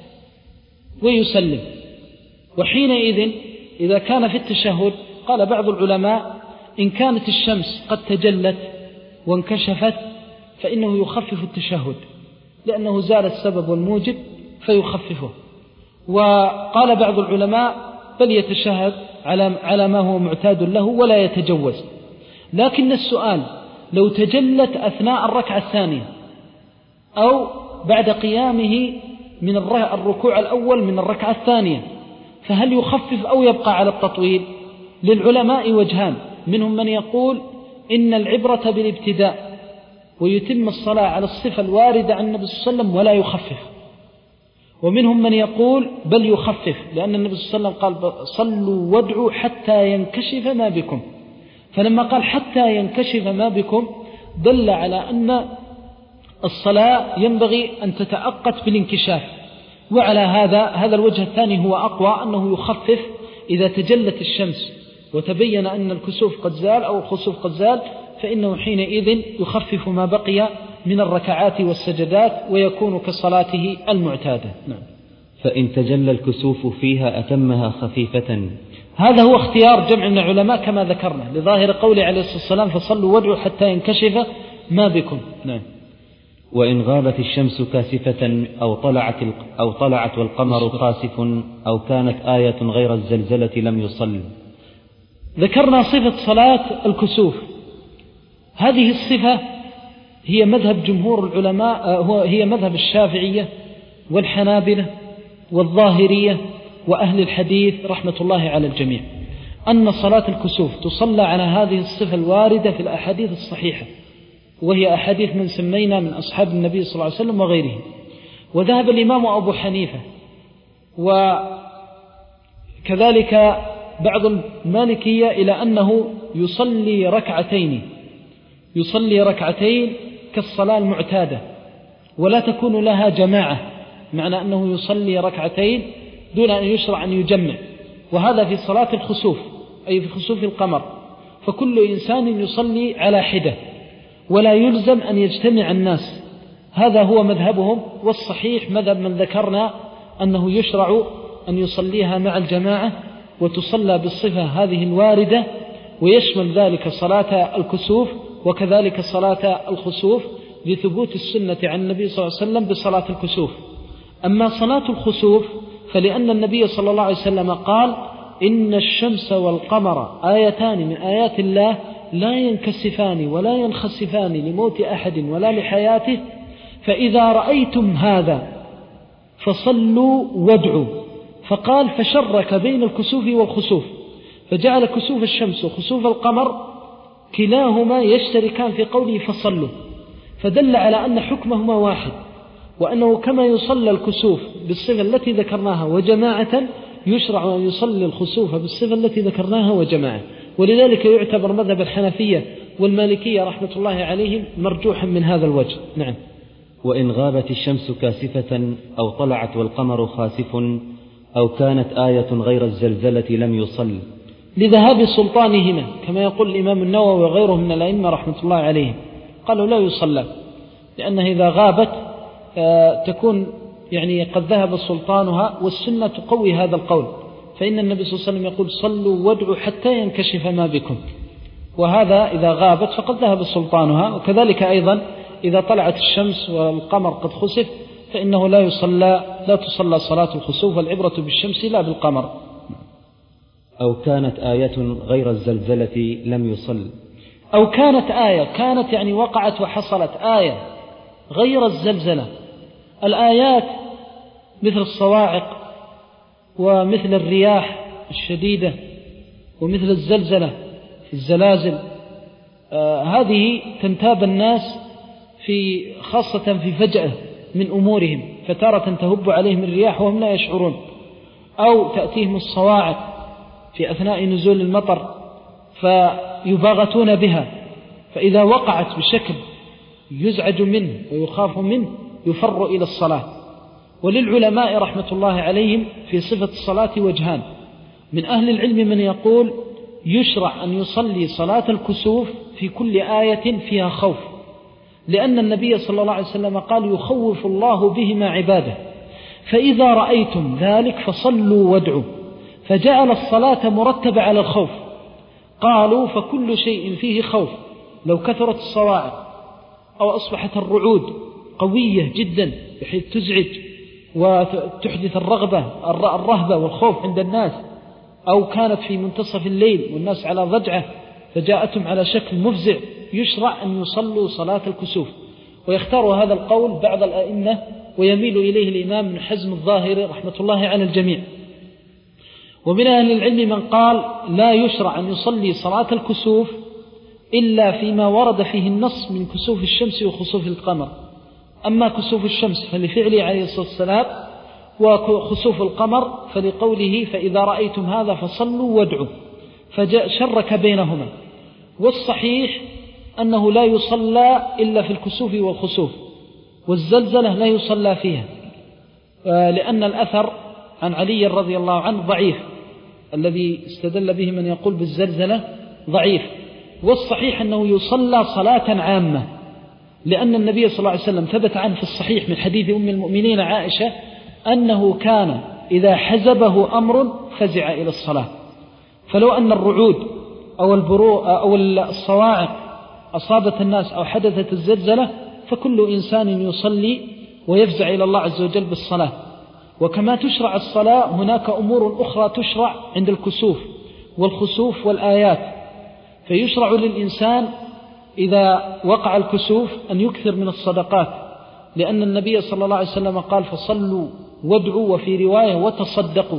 S2: ويسلم. وحينئذ إذا كان في التشهد قال بعض العلماء إن كانت الشمس قد تجلت وانكشفت فإنه يخفف التشهد، لأنه زال السبب والموجب فيخففه. وقال بعض العلماء بل يتشهد على ما هو معتاد له ولا يتجوز. لكن السؤال لو تجلت أثناء الركعة الثانية أو بعد قيامه من الركوع الأول من الركعة الثانية، فهل يخفف أو يبقى على التطويل؟ للعلماء وجهان، منهم من يقول إن العبرة بالابتداء ويتم الصلاة على الصفة الواردة عن النبي صلى الله عليه وسلم ولا يخفف، ومنهم من يقول بل يخفف، لأن النبي صلى الله عليه وسلم قال صلوا وادعوا حتى ينكشف ما بكم، فلما قال حتى ينكشف ما بكم دل على أن الصلاة ينبغي أن تتأقت بالانكشاف. وعلى هذا هذا الوجه الثاني هو أقوى، أنه يخفف إذا تجلت الشمس وتبين أن الكسوف قد زال أو الخسوف قد زال، فإنه حينئذ يخفف ما بقي من الركعات والسجدات ويكون كصلاته المعتادة. نعم.
S1: فإن تجلى الكسوف فيها أتمها خفيفة.
S2: هذا هو اختيار جمع من العلماء كما ذكرنا، لظاهر قوله عليه الصلاة والسلام فصلوا وادعوا حتى ينكشف ما بكم. نعم.
S1: وإن غابت الشمس كاسفة أو طلعت أو طلعت والقمر خاسف أو كانت آية غير الزلزلة لم يصل.
S2: ذكرنا صفة صلاة الكسوف. هذه الصفة هي مذهب جمهور العلماء، هي مذهب الشافعية والحنابلة والظاهرية وأهل الحديث رحمة الله على الجميع، أن صلاة الكسوف تصلى على هذه الصفة الواردة في الأحاديث الصحيحة، وهي أحاديث من سمينا من أصحاب النبي صلى الله عليه وسلم وغيره. وذهب الإمام أبو حنيفة وكذلك بعض المالكية إلى أنه يصلي ركعتين يصلي ركعتين كالصلاة المعتادة ولا تكون لها جماعة، معنى أنه يصلي ركعتين دون أن يشرع أن يجمع، وهذا في صلاة الخسوف أي في خسوف القمر، فكل إنسان يصلي على حدة ولا يلزم أن يجتمع الناس. هذا هو مذهبهم، والصحيح مذهب من ذكرنا أنه يشرع أن يصليها مع الجماعة وتصلى بالصفة هذه الواردة، ويشمل ذلك صلاة الكسوف وكذلك صلاة الخسوف لثبوت السنة عن النبي صلى الله عليه وسلم بصلاة الكسوف. أما صلاة الخسوف فلأن النبي صلى الله عليه وسلم قال إن الشمس والقمر آيتان من آيات الله لا ينكسفان ولا ينخسفان لموت أحد ولا لحياته، فإذا رأيتم هذا فصلوا وادعوا. فقال فشرك بين الكسوف والخسوف، فجعل كسوف الشمس وخسوف القمر كلاهما يشتركان في قوله فصلوا، فدل على أن حكمهما واحد، وأنه كما يصلى الكسوف بالصفة التي ذكرناها وجماعة يشرع أن يصلي الخسوف بالصفة التي ذكرناها وجماعة. ولذلك يعتبر مذهب الحنفية والمالكية رحمة الله عليهم مرجوحا من هذا الوجه. نعم.
S1: وإن غابت الشمس كاسفة أو طلعت والقمر خاسف أو كانت آية غير الزلزلة لم يصل
S2: لذهاب سلطانهما، كما يقول الإمام النووي وغيره من الأئمة رحمة الله عليهم، قالوا لا يصلى، لأنه إذا غابت تكون يعني قد ذهب سلطانها، والسنة تقوي هذا القول، فإن النبي صلى الله عليه وسلم يقول صلوا وادعوا حتى ينكشف ما بكم، وهذا إذا غابت فقد ذهب سلطانها. وكذلك أيضا إذا طلعت الشمس والقمر قد خسف فإنه لا يصلى لا تصلى صلاة الخسوف، والعبرة بالشمس لا بالقمر.
S1: أو كانت آية غير الزلزلة لم يصل.
S2: أو كانت آية، كانت يعني وقعت وحصلت آية غير الزلزلة. الآيات مثل الصواعق ومثل الرياح الشديدة ومثل الزلزلة الزلازل، آه هذه تنتاب الناس في خاصة في فجأة من أمورهم، فتارة تهب عليهم الرياح وهم لا يشعرون، أو تأتيهم الصواعق في أثناء نزول المطر فيباغتون بها، فإذا وقعت بشكل يزعج منه ويخاف منه يفر إلى الصلاة. وللعلماء رحمة الله عليهم في صفة الصلاة وجهان، من أهل العلم من يقول يشرع أن يصلي صلاة الكسوف في كل آية فيها خوف، لأن النبي صلى الله عليه وسلم قال يخوف الله بهما عباده، فإذا رأيتم ذلك فصلوا وادعوا، فجعل الصلاة مرتبة على الخوف. قالوا فكل شيء فيه خوف، لو كثرت الصواعق أو أصبحت الرعود قوية جدا بحيث تزعج وتحدث الرغبة الرهبة والخوف عند الناس، أو كانت في منتصف الليل والناس على ضجعة فجاءتهم على شكل مفزع، يشرع أن يصلوا صلاة الكسوف. ويختار هذا القول بعض الأئمة ويميل إليه الإمام ابن حزم الظاهري رحمة الله على الجميع. ومن أهل العلم من قال لا يشرع أن يصلي صلاة الكسوف إلا فيما ورد فيه النص من كسوف الشمس وخسوف القمر. أما كسوف الشمس فلفعله عليه الصلاة والسلام، وخسوف القمر فلقوله فإذا رأيتم هذا فصلوا وادعوا، فشرك بينهما. والصحيح أنه لا يصلى إلا في الكسوف والخسوف، والزلزلة لا يصلى فيها، لأن الأثر عن علي رضي الله عنه ضعيف، الذي استدل به من يقول بالزلزلة ضعيف. والصحيح أنه يصلى صلاة عامة، لأن النبي صلى الله عليه وسلم ثبت عنه في الصحيح من حديث أم المؤمنين عائشة أنه كان إذا حزبه أمر فزع إلى الصلاة. فلو أن الرعود أو البروء أو الصواعق أصابت الناس أو حدثت الزلزلة فكل إنسان يصلي ويفزع إلى الله عز وجل بالصلاة. وكما تشرع الصلاة هناك أمور أخرى تشرع عند الكسوف والخسوف والآيات، فيشرع للإنسان إذا وقع الكسوف أن يكثر من الصدقات، لأن النبي صلى الله عليه وسلم قال فصلوا وادعوا، وفي رواية وتصدقوا.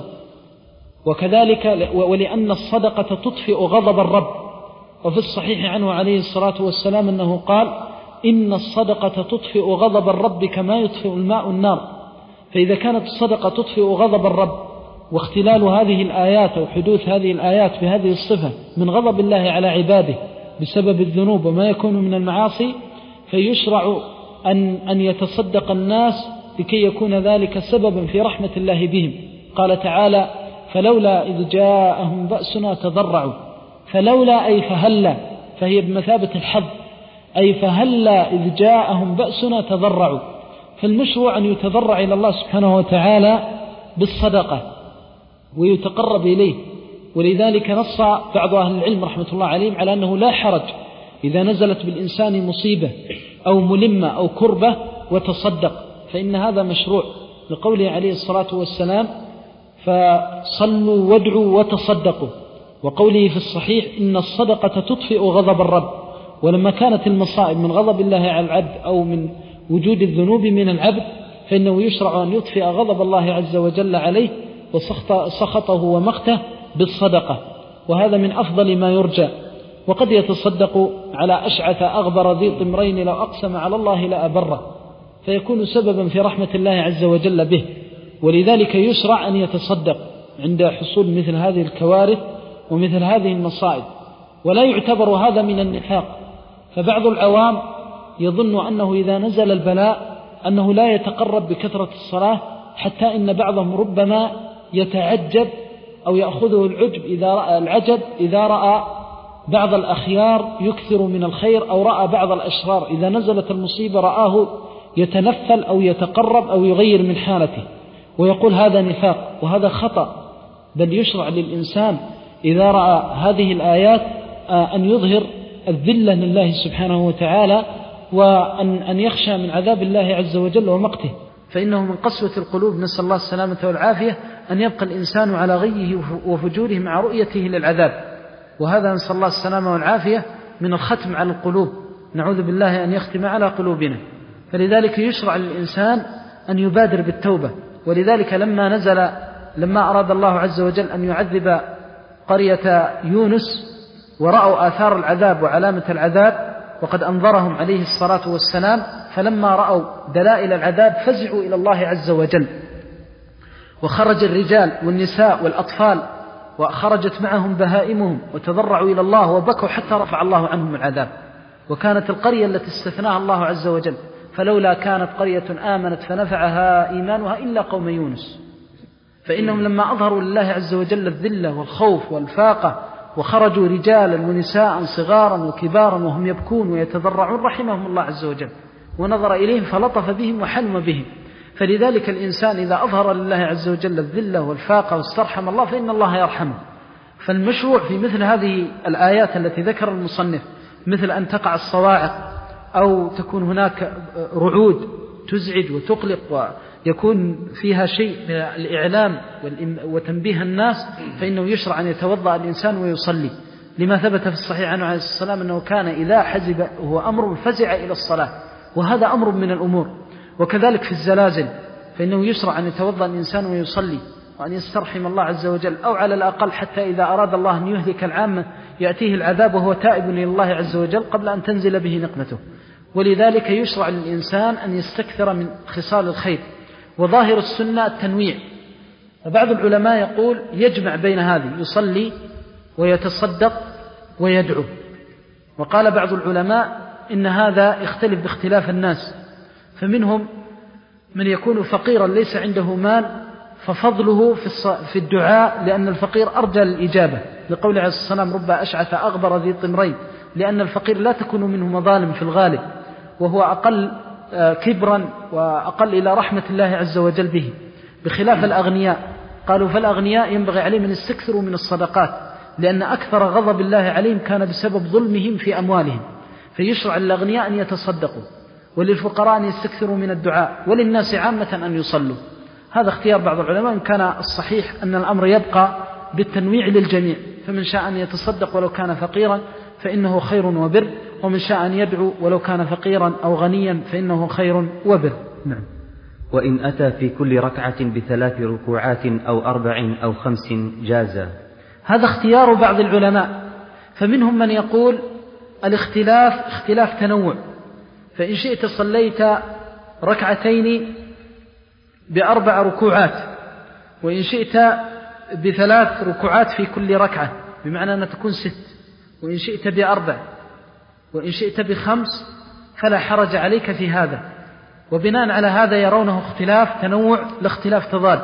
S2: وكذلك ولأن الصدقة تطفئ غضب الرب، وفي الصحيح عنه عليه الصلاة والسلام أنه قال إن الصدقة تطفئ غضب الرب كما يطفئ الماء النار. فإذا كانت الصدقة تطفئ غضب الرب، واختلال هذه الآيات أو حدوث هذه الآيات بهذه الصفة من غضب الله على عباده بسبب الذنوب وما يكون من المعاصي، فيشرع أن, أن يتصدق الناس لكي يكون ذلك سببا في رحمة الله بهم. قال تعالى فلولا إذ جاءهم بأسنا تضرعوا، فلولا أي فهلا، فهي بمثابة الحظ، أي فهلا إذ جاءهم بأسنا تضرعوا. فالمشروع أن يتضرع إلى الله سبحانه وتعالى بالصدقة ويتقرب إليه. ولذلك نص بعض أهل العلم رحمة الله عليهم على أنه لا حرج إذا نزلت بالإنسان مصيبة أو ملمة أو كربة وتصدق، فإن هذا مشروع، لقوله عليه الصلاة والسلام فصلوا وادعوا وتصدقوا، وقوله في الصحيح إن الصدقة تطفئ غضب الرب. ولما كانت المصائب من غضب الله على العبد أو من وجود الذنوب من العبد فإنه يشرع أن يطفئ غضب الله عز وجل عليه وسخطه ومقته بالصدقة، وهذا من أفضل ما يرجى. وقد يتصدق على أشعث أغبر ذي طمرين لو أقسم على الله لأبره، فيكون سببا في رحمة الله عز وجل به. ولذلك يشرع أن يتصدق عند حصول مثل هذه الكوارث ومثل هذه المصائب، ولا يعتبر هذا من النفاق. فبعض العوام يظن أنه إذا نزل البلاء أنه لا يتقرب بكثرة الصلاة، حتى إن بعضهم ربما يتعجب أو يأخذه العجب إذا رأى العجب إذا رأى بعض الأخيار يكثر من الخير، أو رأى بعض الأشرار إذا نزلت المصيبة رآه يتنفل أو يتقرب أو يغير من حالته، ويقول هذا نفاق، وهذا خطأ. بل يشرع للإنسان إذا رأى هذه الآيات أن يظهر الذلة لله سبحانه وتعالى، وأن يخشى من عذاب الله عز وجل ومقته، فإنه من قسوة القلوب، نسأل الله السلامة والعافية، أن يبقى الإنسان على غيه وفجوره مع رؤيته للعذاب. وهذا نسأل الله السلامة والعافية من الختم على القلوب، نعوذ بالله أن يختم على قلوبنا. فلذلك يشرع للإنسان أن يبادر بالتوبة. ولذلك لما نزل لما أراد الله عز وجل أن يعذب قرية يونس ورأوا آثار العذاب وعلامة العذاب، وقد أنظرهم عليه الصلاة والسلام، فلما رأوا دلائل العذاب فزعوا إلى الله عز وجل، وخرج الرجال والنساء والأطفال وخرجت معهم بهائمهم وتضرعوا إلى الله وبكوا حتى رفع الله عنهم العذاب. وكانت القرية التي استثناها الله عز وجل، فلولا كانت قرية آمنت فنفعها إيمانها إلا قوم يونس، فإنهم لما أظهروا لله عز وجل الذلة والخوف والفاقة وخرجوا رجالا ونساء صغارا وكبارا وهم يبكون ويتضرعون رحمهم الله عز وجل، ونظر إليهم فلطف بهم وحلم بهم. فلذلك الإنسان إذا أظهر لله عز وجل الذلة والفاقة واسترحم الله فإن الله يرحمه. فالمشروع في مثل هذه الآيات التي ذكر المصنف، مثل أن تقع الصواعق أو تكون هناك رعود تزعج وتقلق ويكون فيها شيء من الإعلام وتنبيه الناس، فإنه يشرع أن يتوضأ الإنسان ويصلي، لما ثبت في الصحيح عنه عليه السلام أنه كان إذا حزب هو أمر فزع إلى الصلاة، وهذا أمر من الأمور. وكذلك في الزلازل فإنه يشرع أن يتوضأ الإنسان ويصلي وأن يسترحم الله عز وجل، أو على الأقل حتى إذا أراد الله أن يهلك العامة يأتيه العذاب وهو تائب إلى الله عز وجل قبل أن تنزل به نقمته. ولذلك يشرع للإنسان أن يستكثر من خصال الخير. وظاهر السنة التنويع، فبعض العلماء يقول يجمع بين هذه، يصلي ويتصدق ويدعو. وقال بعض العلماء إن هذا يختلف باختلاف الناس، فمنهم من يكون فقيرا ليس عنده مال ففضله في الدعاء، لأن الفقير أرجى الإجابة، لقول عليه الصلاة والسلام رب أشعث أغبر ذي طمرين، لأن الفقير لا تكون منه مظالم في الغالب، وهو أقل كبرا وأقل إلى رحمة الله عز وجل به، بخلاف الأغنياء. قالوا فالأغنياء ينبغي عليهم أن يستكثروا من الصدقات، لأن أكثر غضب الله عليهم كان بسبب ظلمهم في أموالهم، فيشرع للأغنياء أن يتصدقوا، وللفقراء أن يستكثروا من الدعاء، وللناس عامة أن يصلوا. هذا اختيار بعض العلماء، إن كان الصحيح أن الأمر يبقى بالتنويع للجميع، فمن شاء أن يتصدق ولو كان فقيرا فإنه خير وبر، ومن شاء أن يدعو ولو كان فقيرا أو غنيا فإنه خير وبر. نعم.
S1: وإن أتى في كل ركعة بثلاث ركوعات أو أربع أو خمس جازا.
S2: هذا اختيار بعض العلماء، فمنهم من يقول الاختلاف اختلاف تنوع، فإن شئت صليت ركعتين بأربع ركوعات، وإن شئت بثلاث ركوعات في كل ركعة، بمعنى أن تكون ست، وإن شئت بأربع، وإن شئت بخمس، فلا حرج عليك في هذا. وبناء على هذا يرونه اختلاف تنوع لاختلاف تضاد.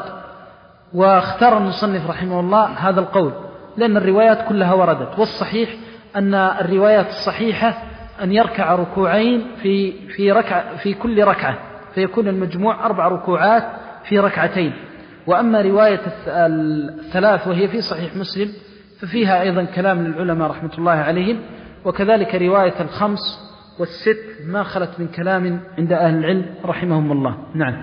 S2: واختار المصنف رحمه الله هذا القول، لأن الروايات كلها وردت، والصحيح أن الروايات الصحيحة أن يركع ركوعين في في ركعة في كل ركعة، فيكون المجموع أربع ركوعات في ركعتين. وأما رواية الثلاث وهي في صحيح مسلم ففيها أيضا كلام للعلماء رحمة الله عليهم، وكذلك رواية الخمس والست ما خلت من كلام عند أهل العلم رحمهم الله. نعم.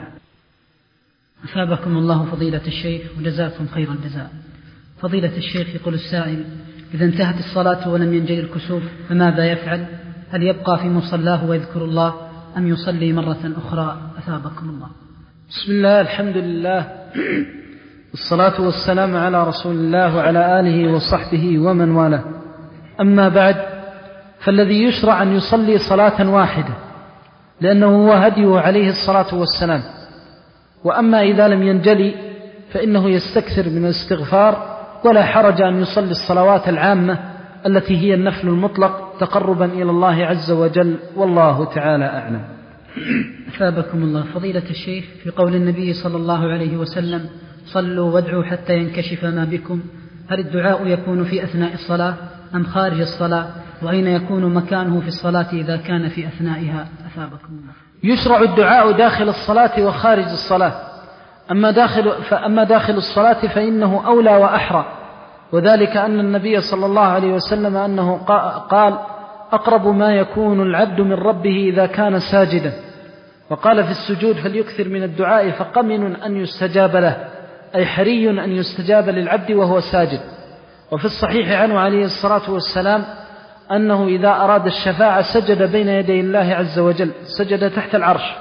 S3: أثابكم الله فضيلة الشيخ وجزاكم خير الجزاء. فضيلة الشيخ يقول السائل: إذا انتهت الصلاة ولم ينجلي الكسوف فماذا يفعل؟ هل يبقى في مصلاه ويذكر الله أم يصلي مرة أخرى؟ أثابكم الله.
S2: بسم الله، الحمد لله، الصلاة والسلام على رسول الله وعلى آله وصحبه ومن والاه. أما بعد، فالذي يشرع أن يصلي صلاة واحدة لأنه هو هديه عليه الصلاة والسلام. وأما إذا لم ينجلي فإنه يستكثر من الاستغفار، ولا حرج أن يصلي الصلوات العامة التي هي النفل المطلق تقربا إلى الله عز وجل، والله تعالى أعلم.
S3: أثابكم الله فضيلة الشيخ، في قول النبي صلى الله عليه وسلم: صلوا وادعوا حتى ينكشف ما بكم، هل الدعاء يكون في أثناء الصلاة أم خارج الصلاة؟ وأين يكون مكانه في الصلاة إذا كان في أثنائها؟ أثابكم الله.
S2: يشرع الدعاء داخل الصلاة وخارج الصلاة، أما داخل, فأما داخل الصلاة فإنه أولى وأحرى، وذلك أن النبي صلى الله عليه وسلم أنه قال: أقرب ما يكون العبد من ربه إذا كان ساجدا، وقال في السجود: فليكثر من الدعاء فقمن أن يستجاب له، أي حري أن يستجاب للعبد وهو ساجد. وفي الصحيح عنه عليه الصلاة والسلام أنه إذا أراد الشفاعة سجد بين يدي الله عز وجل، سجد تحت العرش،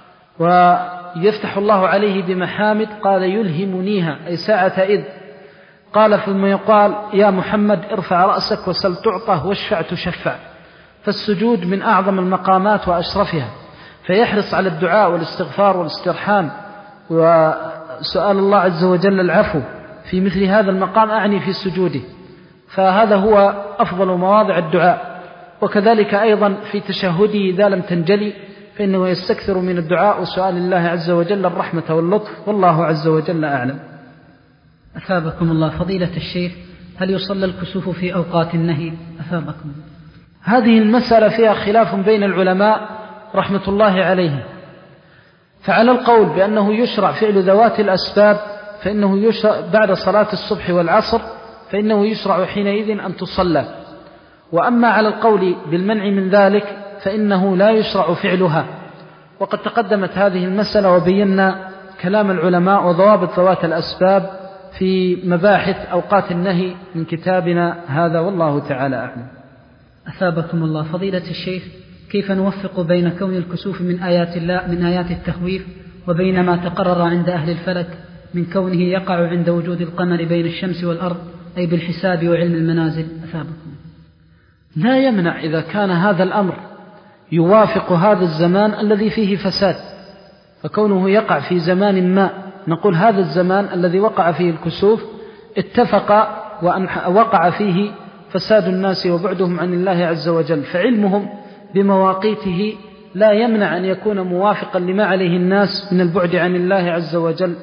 S2: ويفتح الله عليه بمحامد، قال: يلهمنيها، أي ساعة إذ قال ثم يقال: يا محمد ارفع رأسك وسل تعطى واشفع تشفع. فالسجود من أعظم المقامات وأشرفها، فيحرص على الدعاء والاستغفار والاسترحام وسؤال الله عز وجل العفو في مثل هذا المقام، أعني في سجوده، فهذا هو أفضل مواضع الدعاء. وكذلك أيضا في تشهده إذا لم تنجلي فإنه يستكثر من الدعاء وسؤال الله عز وجل الرحمة واللطف، والله عز وجل أعلم.
S3: أثابكم الله فضيلة الشيخ، هل يصلى الكسوف في أوقات النهي؟ أثابكم.
S2: هذه المسألة فيها خلاف بين العلماء رحمة الله عليهم، فعلى القول بأنه يشرع فعل ذوات الأسباب فإنه يشرع بعد صلاة الصبح والعصر، فإنه يشرع حينئذ أن تصلى. وأما على القول بالمنع من ذلك فإنه لا يشرع فعلها. وقد تقدمت هذه المسألة وبينا كلام العلماء وضوابط ذوات الأسباب في مباحث أوقات النهي من كتابنا هذا، والله تعالى أعلم.
S3: أثابكم الله فضيلة الشيخ، كيف نوفق بين كون الكسوف من آيات الله من آيات التخويف وبين ما تقرر عند أهل الفلك من كونه يقع عند وجود القمر بين الشمس والأرض، أي بالحساب وعلم المنازل؟ أثابكم.
S2: لا يمنع إذا كان هذا الأمر يوافق هذا الزمان الذي فيه فساد، فكونه يقع في زمان ما نقول هذا الزمان الذي وقع فيه الكسوف اتفق وأن وقع فيه فساد الناس وبعدهم عن الله عز وجل، فعلمهم بمواقيته لا يمنع أن يكون موافقا لما عليه الناس من البعد عن الله عز وجل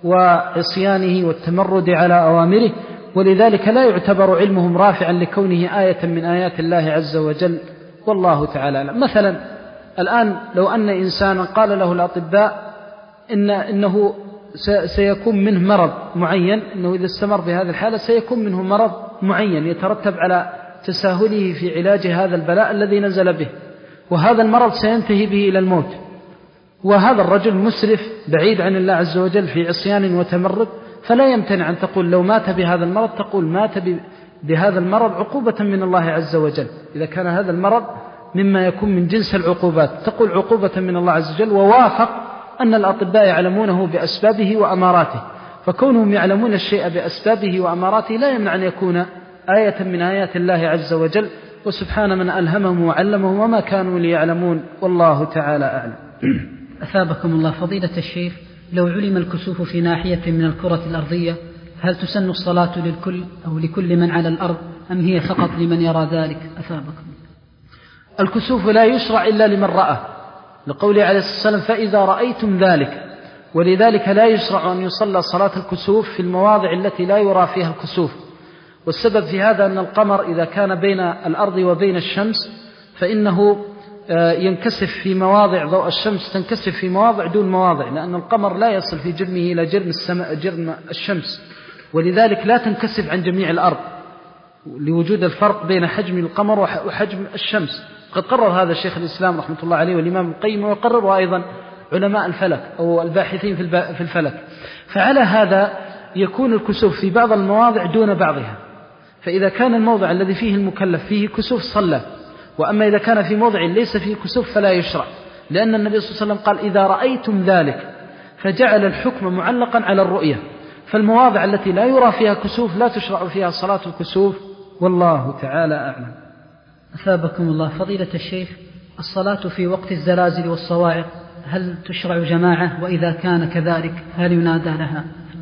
S2: وعصيانه والتمرد على أوامره، ولذلك لا يعتبر علمهم رافعا لكونه آية من آيات الله عز وجل، والله تعالى أعلم. مثلا الآن لو أن إنسانا قال له الأطباء إن إنه سيكون منه مرض معين، إنه إذا استمر بهذه الحالة سيكون منه مرض معين يترتب على تساهله في علاج هذا البلاء الذي نزل به، وهذا المرض سينتهي به إلى الموت، وهذا الرجل مسرف بعيد عن الله عز وجل في عصيان وتمرد، فلا يمتنع أن تقول لو مات بهذا المرض تقول مات بهذا المرض عقوبة من الله عز وجل. إذا كان هذا المرض مما يكون من جنس العقوبات تقول عقوبة من الله عز وجل، ووافق أن الأطباء يعلمونه بأسبابه وأماراته، فكونهم يعلمون الشيء بأسبابه وأماراته لا يمنع أن يكون آية من آيات الله عز وجل، وسبحان من ألهمهم وعلمهم وما كانوا ليعلمون، والله تعالى أعلم.
S3: أثابكم الله فضيلة الشيخ، لو علم الكسوف في ناحية من الكرة الأرضية هل تسن الصلاة للكل أو لكل من على الأرض أم هي فقط لمن يرى ذلك؟ أثابكم.
S2: الكسوف لا يشرع إلا لمن رأى، لقوله عليه الصلاة والسلام: فإذا رأيتم ذلك، ولذلك لا يشرع أن يصلى صلاة الكسوف في المواضع التي لا يرى فيها الكسوف. والسبب في هذا أن القمر إذا كان بين الأرض وبين الشمس فإنه ينكسف في مواضع، ضوء الشمس تنكسف في مواضع دون مواضع، لأن القمر لا يصل في جرمه إلى جرم, السماء جرم الشمس، ولذلك لا تنكسف عن جميع الأرض لوجود الفرق بين حجم القمر وحجم الشمس. قد قرر هذا الشيخ الإسلام رحمة الله عليه والإمام القيم، ويقرره أيضا علماء الفلك أو الباحثين في الفلك. فعلى هذا يكون الكسوف في بعض المواضع دون بعضها، فإذا كان الموضع الذي فيه المكلف فيه كسوف صلى، وأما إذا كان في موضع ليس فيه كسوف فلا يشرع، لأن النبي صلى الله عليه وسلم قال إذا رأيتم ذلك، فجعل الحكم معلقا على الرؤية. فالمواضع التي لا يرى فيها كسوف لا تشرع فيها صلاة الكسوف، والله تعالى أعلم.
S3: أثابكم الله. فضيلة الشيخ، الصلاة في وقت الزلازل والصواعق هل تشرع جماعة؟ وإذا كان كذلك هل ينادى لها؟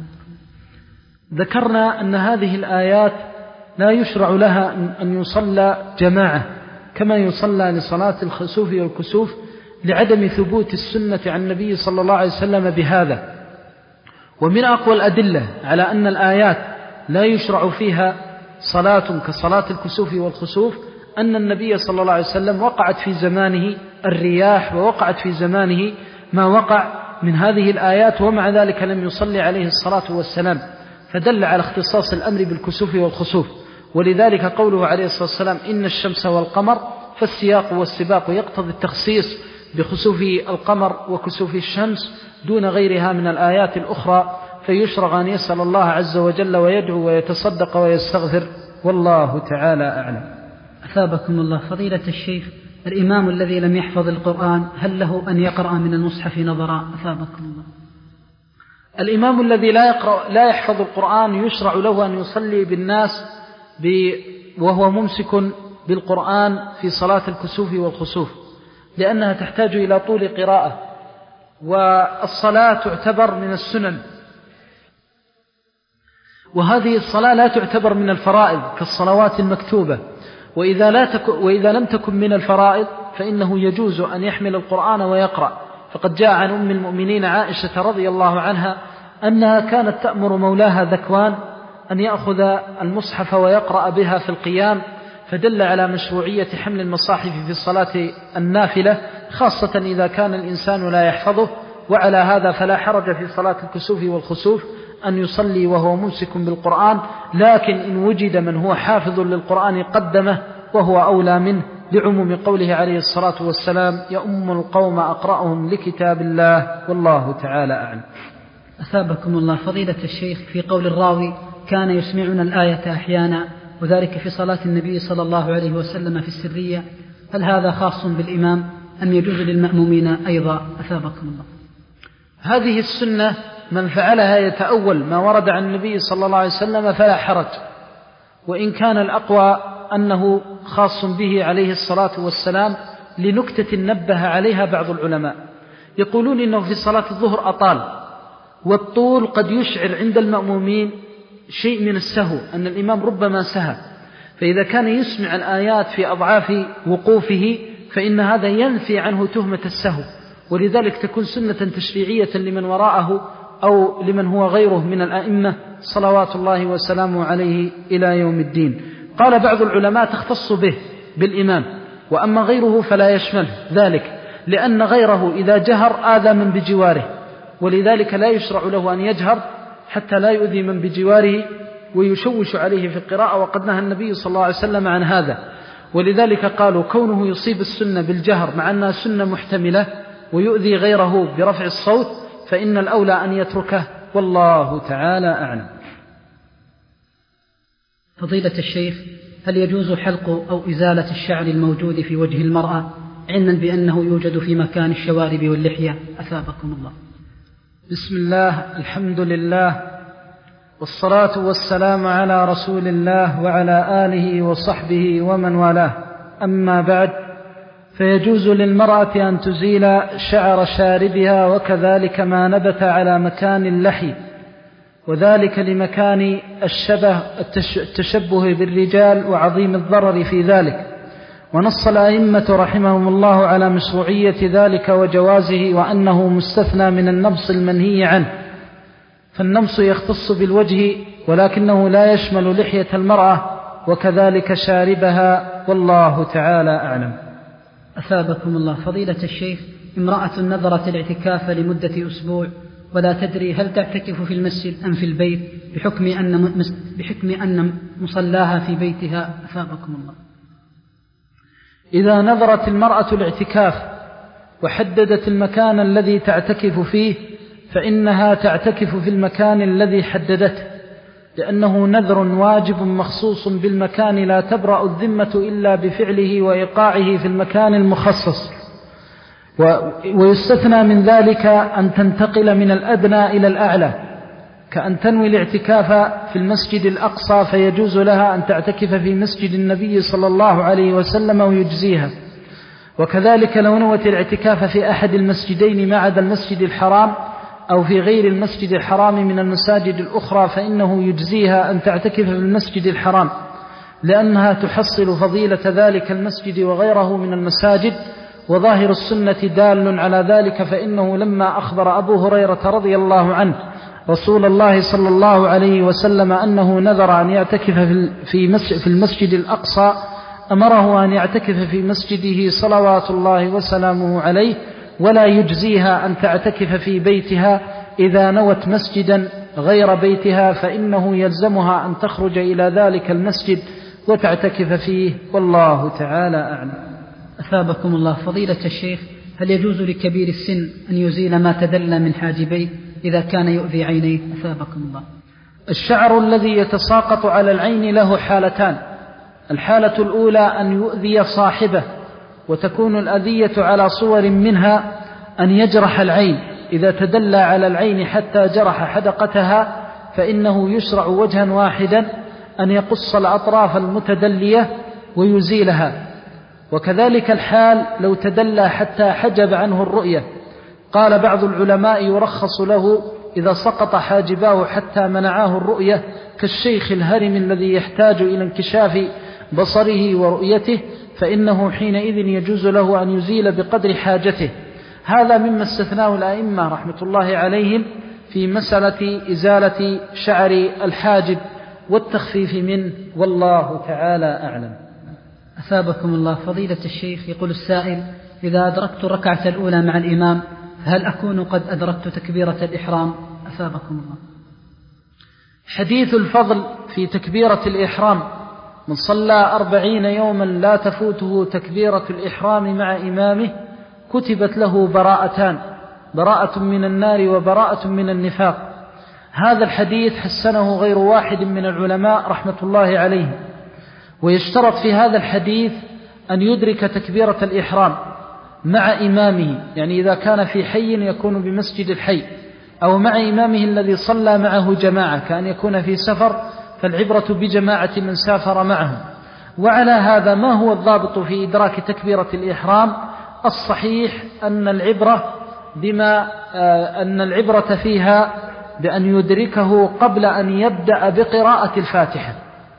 S2: ذكرنا أن هذه الآيات لا يشرع لها أن يصلى جماعة كما يصلى لصلاة الخسوف والكسوف، لعدم ثبوت السنة عن النبي صلى الله عليه وسلم بهذا. ومن أقوى الأدلة على أن الآيات لا يشرع فيها صلاة كصلاة الكسوف والخسوف أن النبي صلى الله عليه وسلم وقعت في زمانه الرياح، ووقعت في زمانه ما وقع من هذه الآيات، ومع ذلك لم يصلي عليه الصلاة والسلام، فدل على اختصاص الأمر بالكسوف والخسوف. ولذلك قوله عليه الصلاة والسلام إن الشمس والقمر، فالسياق والسباق يقتضي التخصيص بخسوف القمر وكسوف الشمس دون غيرها من الآيات الأخرى، فيشرع أن يسأل الله عز وجل ويدعو ويتصدق ويستغفر، والله تعالى أعلم.
S3: أثابكم الله. فضيلة الشيخ، الإمام الذي لم يحفظ القرآن هل له أن يقرأ من المصحف نظرا؟ أثابكم الله.
S2: الإمام الذي لا يقرأ لا يحفظ القرآن يشرع له أن يصلي بالناس وهو ممسك بالقرآن في صلاة الكسوف والخسوف، لأنها تحتاج إلى طول قراءة، والصلاة تعتبر من السنن، وهذه الصلاة لا تعتبر من الفرائض كالصلوات المكتوبة. وإذا, لا تك وإذا لم تكن من الفرائض فإنه يجوز أن يحمل القرآن ويقرأ. فقد جاء عن أم المؤمنين عائشة رضي الله عنها أنها كانت تأمر مولاها ذكوان أن يأخذ المصحف ويقرأ بها في القيام، فدل على مشروعية حمل المصاحف في الصلاة النافلة، خاصة إذا كان الإنسان لا يحفظه. وعلى هذا فلا حرج في صلاة الكسوف والخسوف أن يصلي وهو ممسك بالقرآن، لكن إن وجد من هو حافظ للقرآن قدمه وهو أولى منه، لعموم قوله عليه الصلاة والسلام يؤم القوم أقرأهم لكتاب الله، والله تعالى أعلم.
S3: أثابكم الله. فضيلة الشيخ، في قول الراوي كان يسمعنا الآية أحيانا، وذلك في صلاة النبي صلى الله عليه وسلم في السرية، هل هذا خاص بالإمام أم يجوز للمأمومين أيضا؟ أثابكم الله.
S2: هذه السنة من فعلها يتأول ما ورد عن النبي صلى الله عليه وسلم فلا حرج، وإن كان الأقوى أنه خاص به عليه الصلاة والسلام، لنكتة نبه عليها بعض العلماء. يقولون إنه في صلاة الظهر أطال، والطول قد يشعر عند المأمومين شيء من السهو، أن الإمام ربما سهى، فإذا كان يسمع الآيات في أضعاف وقوفه فإن هذا ينفي عنه تهمة السهو، ولذلك تكون سنة تشريعية لمن وراءه أو لمن هو غيره من الأئمة صلوات الله وسلامه عليه إلى يوم الدين. قال بعض العلماء تختص به بالإمام، وأما غيره فلا يشمل ذلك، لأن غيره إذا جهر آذى من بجواره، ولذلك لا يشرع له أن يجهر حتى لا يؤذي من بجواره ويشوش عليه في القراءة، وقد نهى النبي صلى الله عليه وسلم عن هذا. ولذلك قالوا كونه يصيب السنة بالجهر مع أنها سنة محتملة ويؤذي غيره برفع الصوت، فإن الأولى أن يتركه، والله تعالى أعلم.
S3: فضيلة الشيخ، هل يجوز حلق أو إزالة الشعر الموجود في وجه المرأة علما بأنه يوجد في مكان الشوارب واللحية؟ أثابكم الله.
S2: بسم الله، الحمد لله، والصلاة والسلام على رسول الله وعلى آله وصحبه ومن والاه. أما بعد، فيجوز للمرأة أن تزيل شعر شاربها وكذلك ما نبت على مكان اللحي، وذلك لمكان الشبه التشبه بالرجال وعظيم الضرر في ذلك. ونص الأئمة رحمهم الله على مشروعية ذلك وجوازه، وأنه مستثنى من النبص المنهي عنه، فالنبص يختص بالوجه ولكنه لا يشمل لحية المرأة وكذلك شاربها، والله تعالى أعلم.
S3: أثابكم الله فضيلة الشيخ، امرأة نذرت الاعتكاف لمدة أسبوع ولا تدري هل تعتكف في المسجد أم في البيت بحكم أن, بحكم أن مصلاها في بيتها، أثابكم الله.
S2: إذا نذرت المرأة الاعتكاف وحددت المكان الذي تعتكف فيه فإنها تعتكف في المكان الذي حددته، لأنه نذر واجب مخصوص بالمكان لا تبرأ الذمة إلا بفعله وإيقاعه في المكان المخصص. ويستثنى من ذلك أن تنتقل من الأدنى إلى الأعلى، كأن تنوي الاعتكاف في المسجد الأقصى فيجوز لها أن تعتكف في مسجد النبي صلى الله عليه وسلم ويجزيها. وكذلك لو نوت الاعتكاف في أحد المسجدين ما عدا المسجد الحرام أو في غير المسجد الحرام من المساجد الأخرى فإنه يجزيها أن تعتكف في المسجد الحرام، لأنها تحصل فضيلة ذلك المسجد وغيره من المساجد، وظاهر السنة دال على ذلك. فإنه لما أخبر أبو هريرة رضي الله عنه رسول الله صلى الله عليه وسلم أنه نذر أن يعتكف في المسجد الأقصى أمره أن يعتكف في مسجده صلوات الله وسلامه عليه، ولا يجزيها أن تعتكف في بيتها إذا نوت مسجدا غير بيتها، فإنه يلزمها أن تخرج إلى ذلك المسجد وتعتكف فيه، والله تعالى أعلم.
S3: أثابكم الله فضيلة الشيخ، هل يجوز لكبير السن أن يزيل ما تدلى من حاجبيه إذا كان يؤذي عينيه؟ أثابكم الله.
S2: الشعر الذي يتساقط على العين له حالتان، الحالة الأولى أن يؤذي صاحبه، وتكون الأذية على صور منها أن يجرح العين، إذا تدلى على العين حتى جرح حدقتها فإنه يشرع وجها واحدا أن يقص الأطراف المتدلية ويزيلها. وكذلك الحال لو تدلى حتى حجب عنه الرؤية، قال بعض العلماء يرخص له إذا سقط حاجباه حتى منعاه الرؤية، كالشيخ الهرم الذي يحتاج إلى انكشاف بصره ورؤيته، فإنه حينئذ يجوز له أن يزيل بقدر حاجته. هذا مما استثناه الأئمة رحمة الله عليهم في مسألة إزالة شعر الحاجب والتخفيف منه، والله تعالى أعلم.
S3: أثابكم الله فضيلة الشيخ، يقول السائل: إذا أدركت الركعة الأولى مع الإمام هل أكون قد أدركت تكبيرة الإحرام؟ أثابكم الله.
S2: حديث الفضل في تكبيرة الإحرام: من صلى أربعين يوما لا تفوته تكبيرة الإحرام مع إمامه كتبت له براءتان، براءة من النار وبراءة من النفاق. هذا الحديث حسنه غير واحد من العلماء رحمة الله عليهم. ويشترط في هذا الحديث أن يدرك تكبيرة الإحرام مع إمامه، يعني إذا كان في حي يكون بمسجد الحي، أو مع إمامه الذي صلى معه جماعة، كأن يكون في سفر فالعبرة بجماعة من سافر معه. وعلى هذا ما هو الضابط في إدراك تكبيرة الإحرام؟ الصحيح أن العبرة بما أن العبرة فيها بأن يدركه قبل أن يبدأ بقراءة الفاتحة.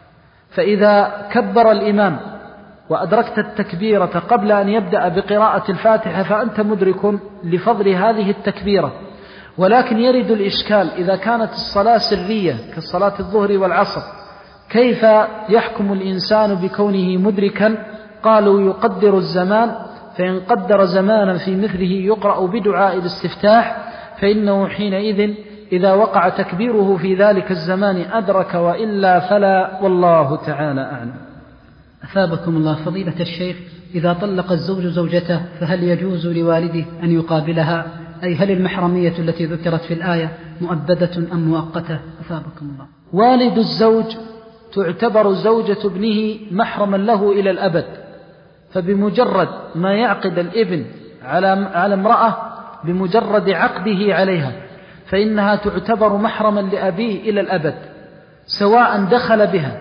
S2: فإذا كبر الإمام وأدركت التكبيرة قبل أن يبدأ بقراءة الفاتحة فأنت مدرك لفضل هذه التكبيرة. ولكن يرد الإشكال إذا كانت الصلاة سرية كالصلاة الظهر والعصر، كيف يحكم الإنسان بكونه مدركا؟ قالوا يقدر الزمان، فإن قدر زمانا في مثله يقرأ بدعاء الاستفتاح، فإنه حينئذ إذا وقع تكبيره في ذلك الزمان أدرك، وإلا فلا، والله تعالى أعلم.
S3: أثابكم الله فضيلة الشيخ، إذا طلق الزوج زوجته فهل يجوز لوالده أن يقابلها؟ أي هل المحرمية التي ذكرت في الآية مؤبدة أم مؤقتة؟ أثابكم الله.
S2: والد الزوج تعتبر زوجة ابنه محرما له إلى الأبد، فبمجرد ما يعقد الابن على على امرأة بمجرد عقده عليها فإنها تعتبر محرما لأبيه إلى الأبد، سواء دخل بها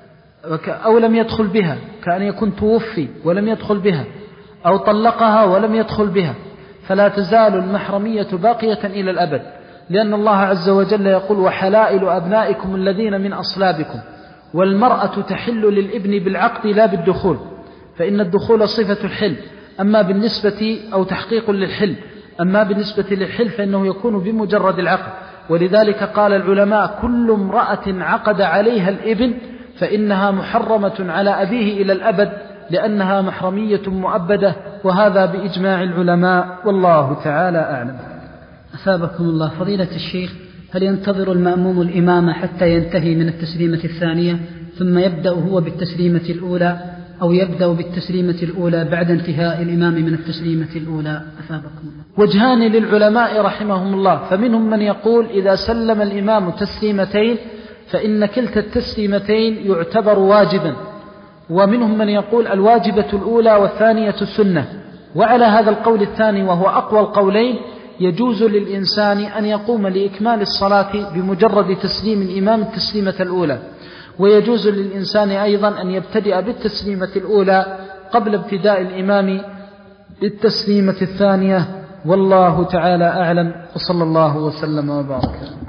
S2: أو لم يدخل بها، كأن يكون توفي ولم يدخل بها، أو طلقها ولم يدخل بها، فلا تزال المحرمية باقية إلى الأبد، لأن الله عز وجل يقول: وحلائل أبنائكم الذين من أصلابكم. والمرأة تحل للابن بالعقد لا بالدخول، فإن الدخول صفة الحل أما بالنسبة أو تحقيق للحل، أما بالنسبة للحل فإنه يكون بمجرد العقد. ولذلك قال العلماء: كل امرأة عقد عليها الابن فإنها محرمة على أبيه إلى الأبد، لأنها محرمية مؤبدة وهذا بإجماع العلماء والله تعالى أعلم.
S3: أثابكم الله. فضيلة الشيخ، هل ينتظر المأموم الإمام حتى ينتهي من التسليمة الثانية ثم يبدأ هو بالتسليمة الأولى، أو يبدأ بالتسليمة الأولى بعد انتهاء الإمام من التسليمة الأولى؟ أثابكم الله.
S2: وجهان للعلماء رحمهم الله، فمنهم من يقول إذا سلم الإمام تسليمتين فإن كلتا التسليمتين يعتبر واجبا، ومنهم من يقول الواجبة الأولى والثانية السنة. وعلى هذا القول الثاني وهو أقوى القولين يجوز للإنسان أن يقوم لإكمال الصلاة بمجرد تسليم الإمام التسليمة الأولى، ويجوز للإنسان أيضا أن يبتدئ بالتسليمة الأولى قبل ابتداء الإمام بالتسليمة الثانية، والله تعالى أعلم، وصلى الله وسلم وبارك.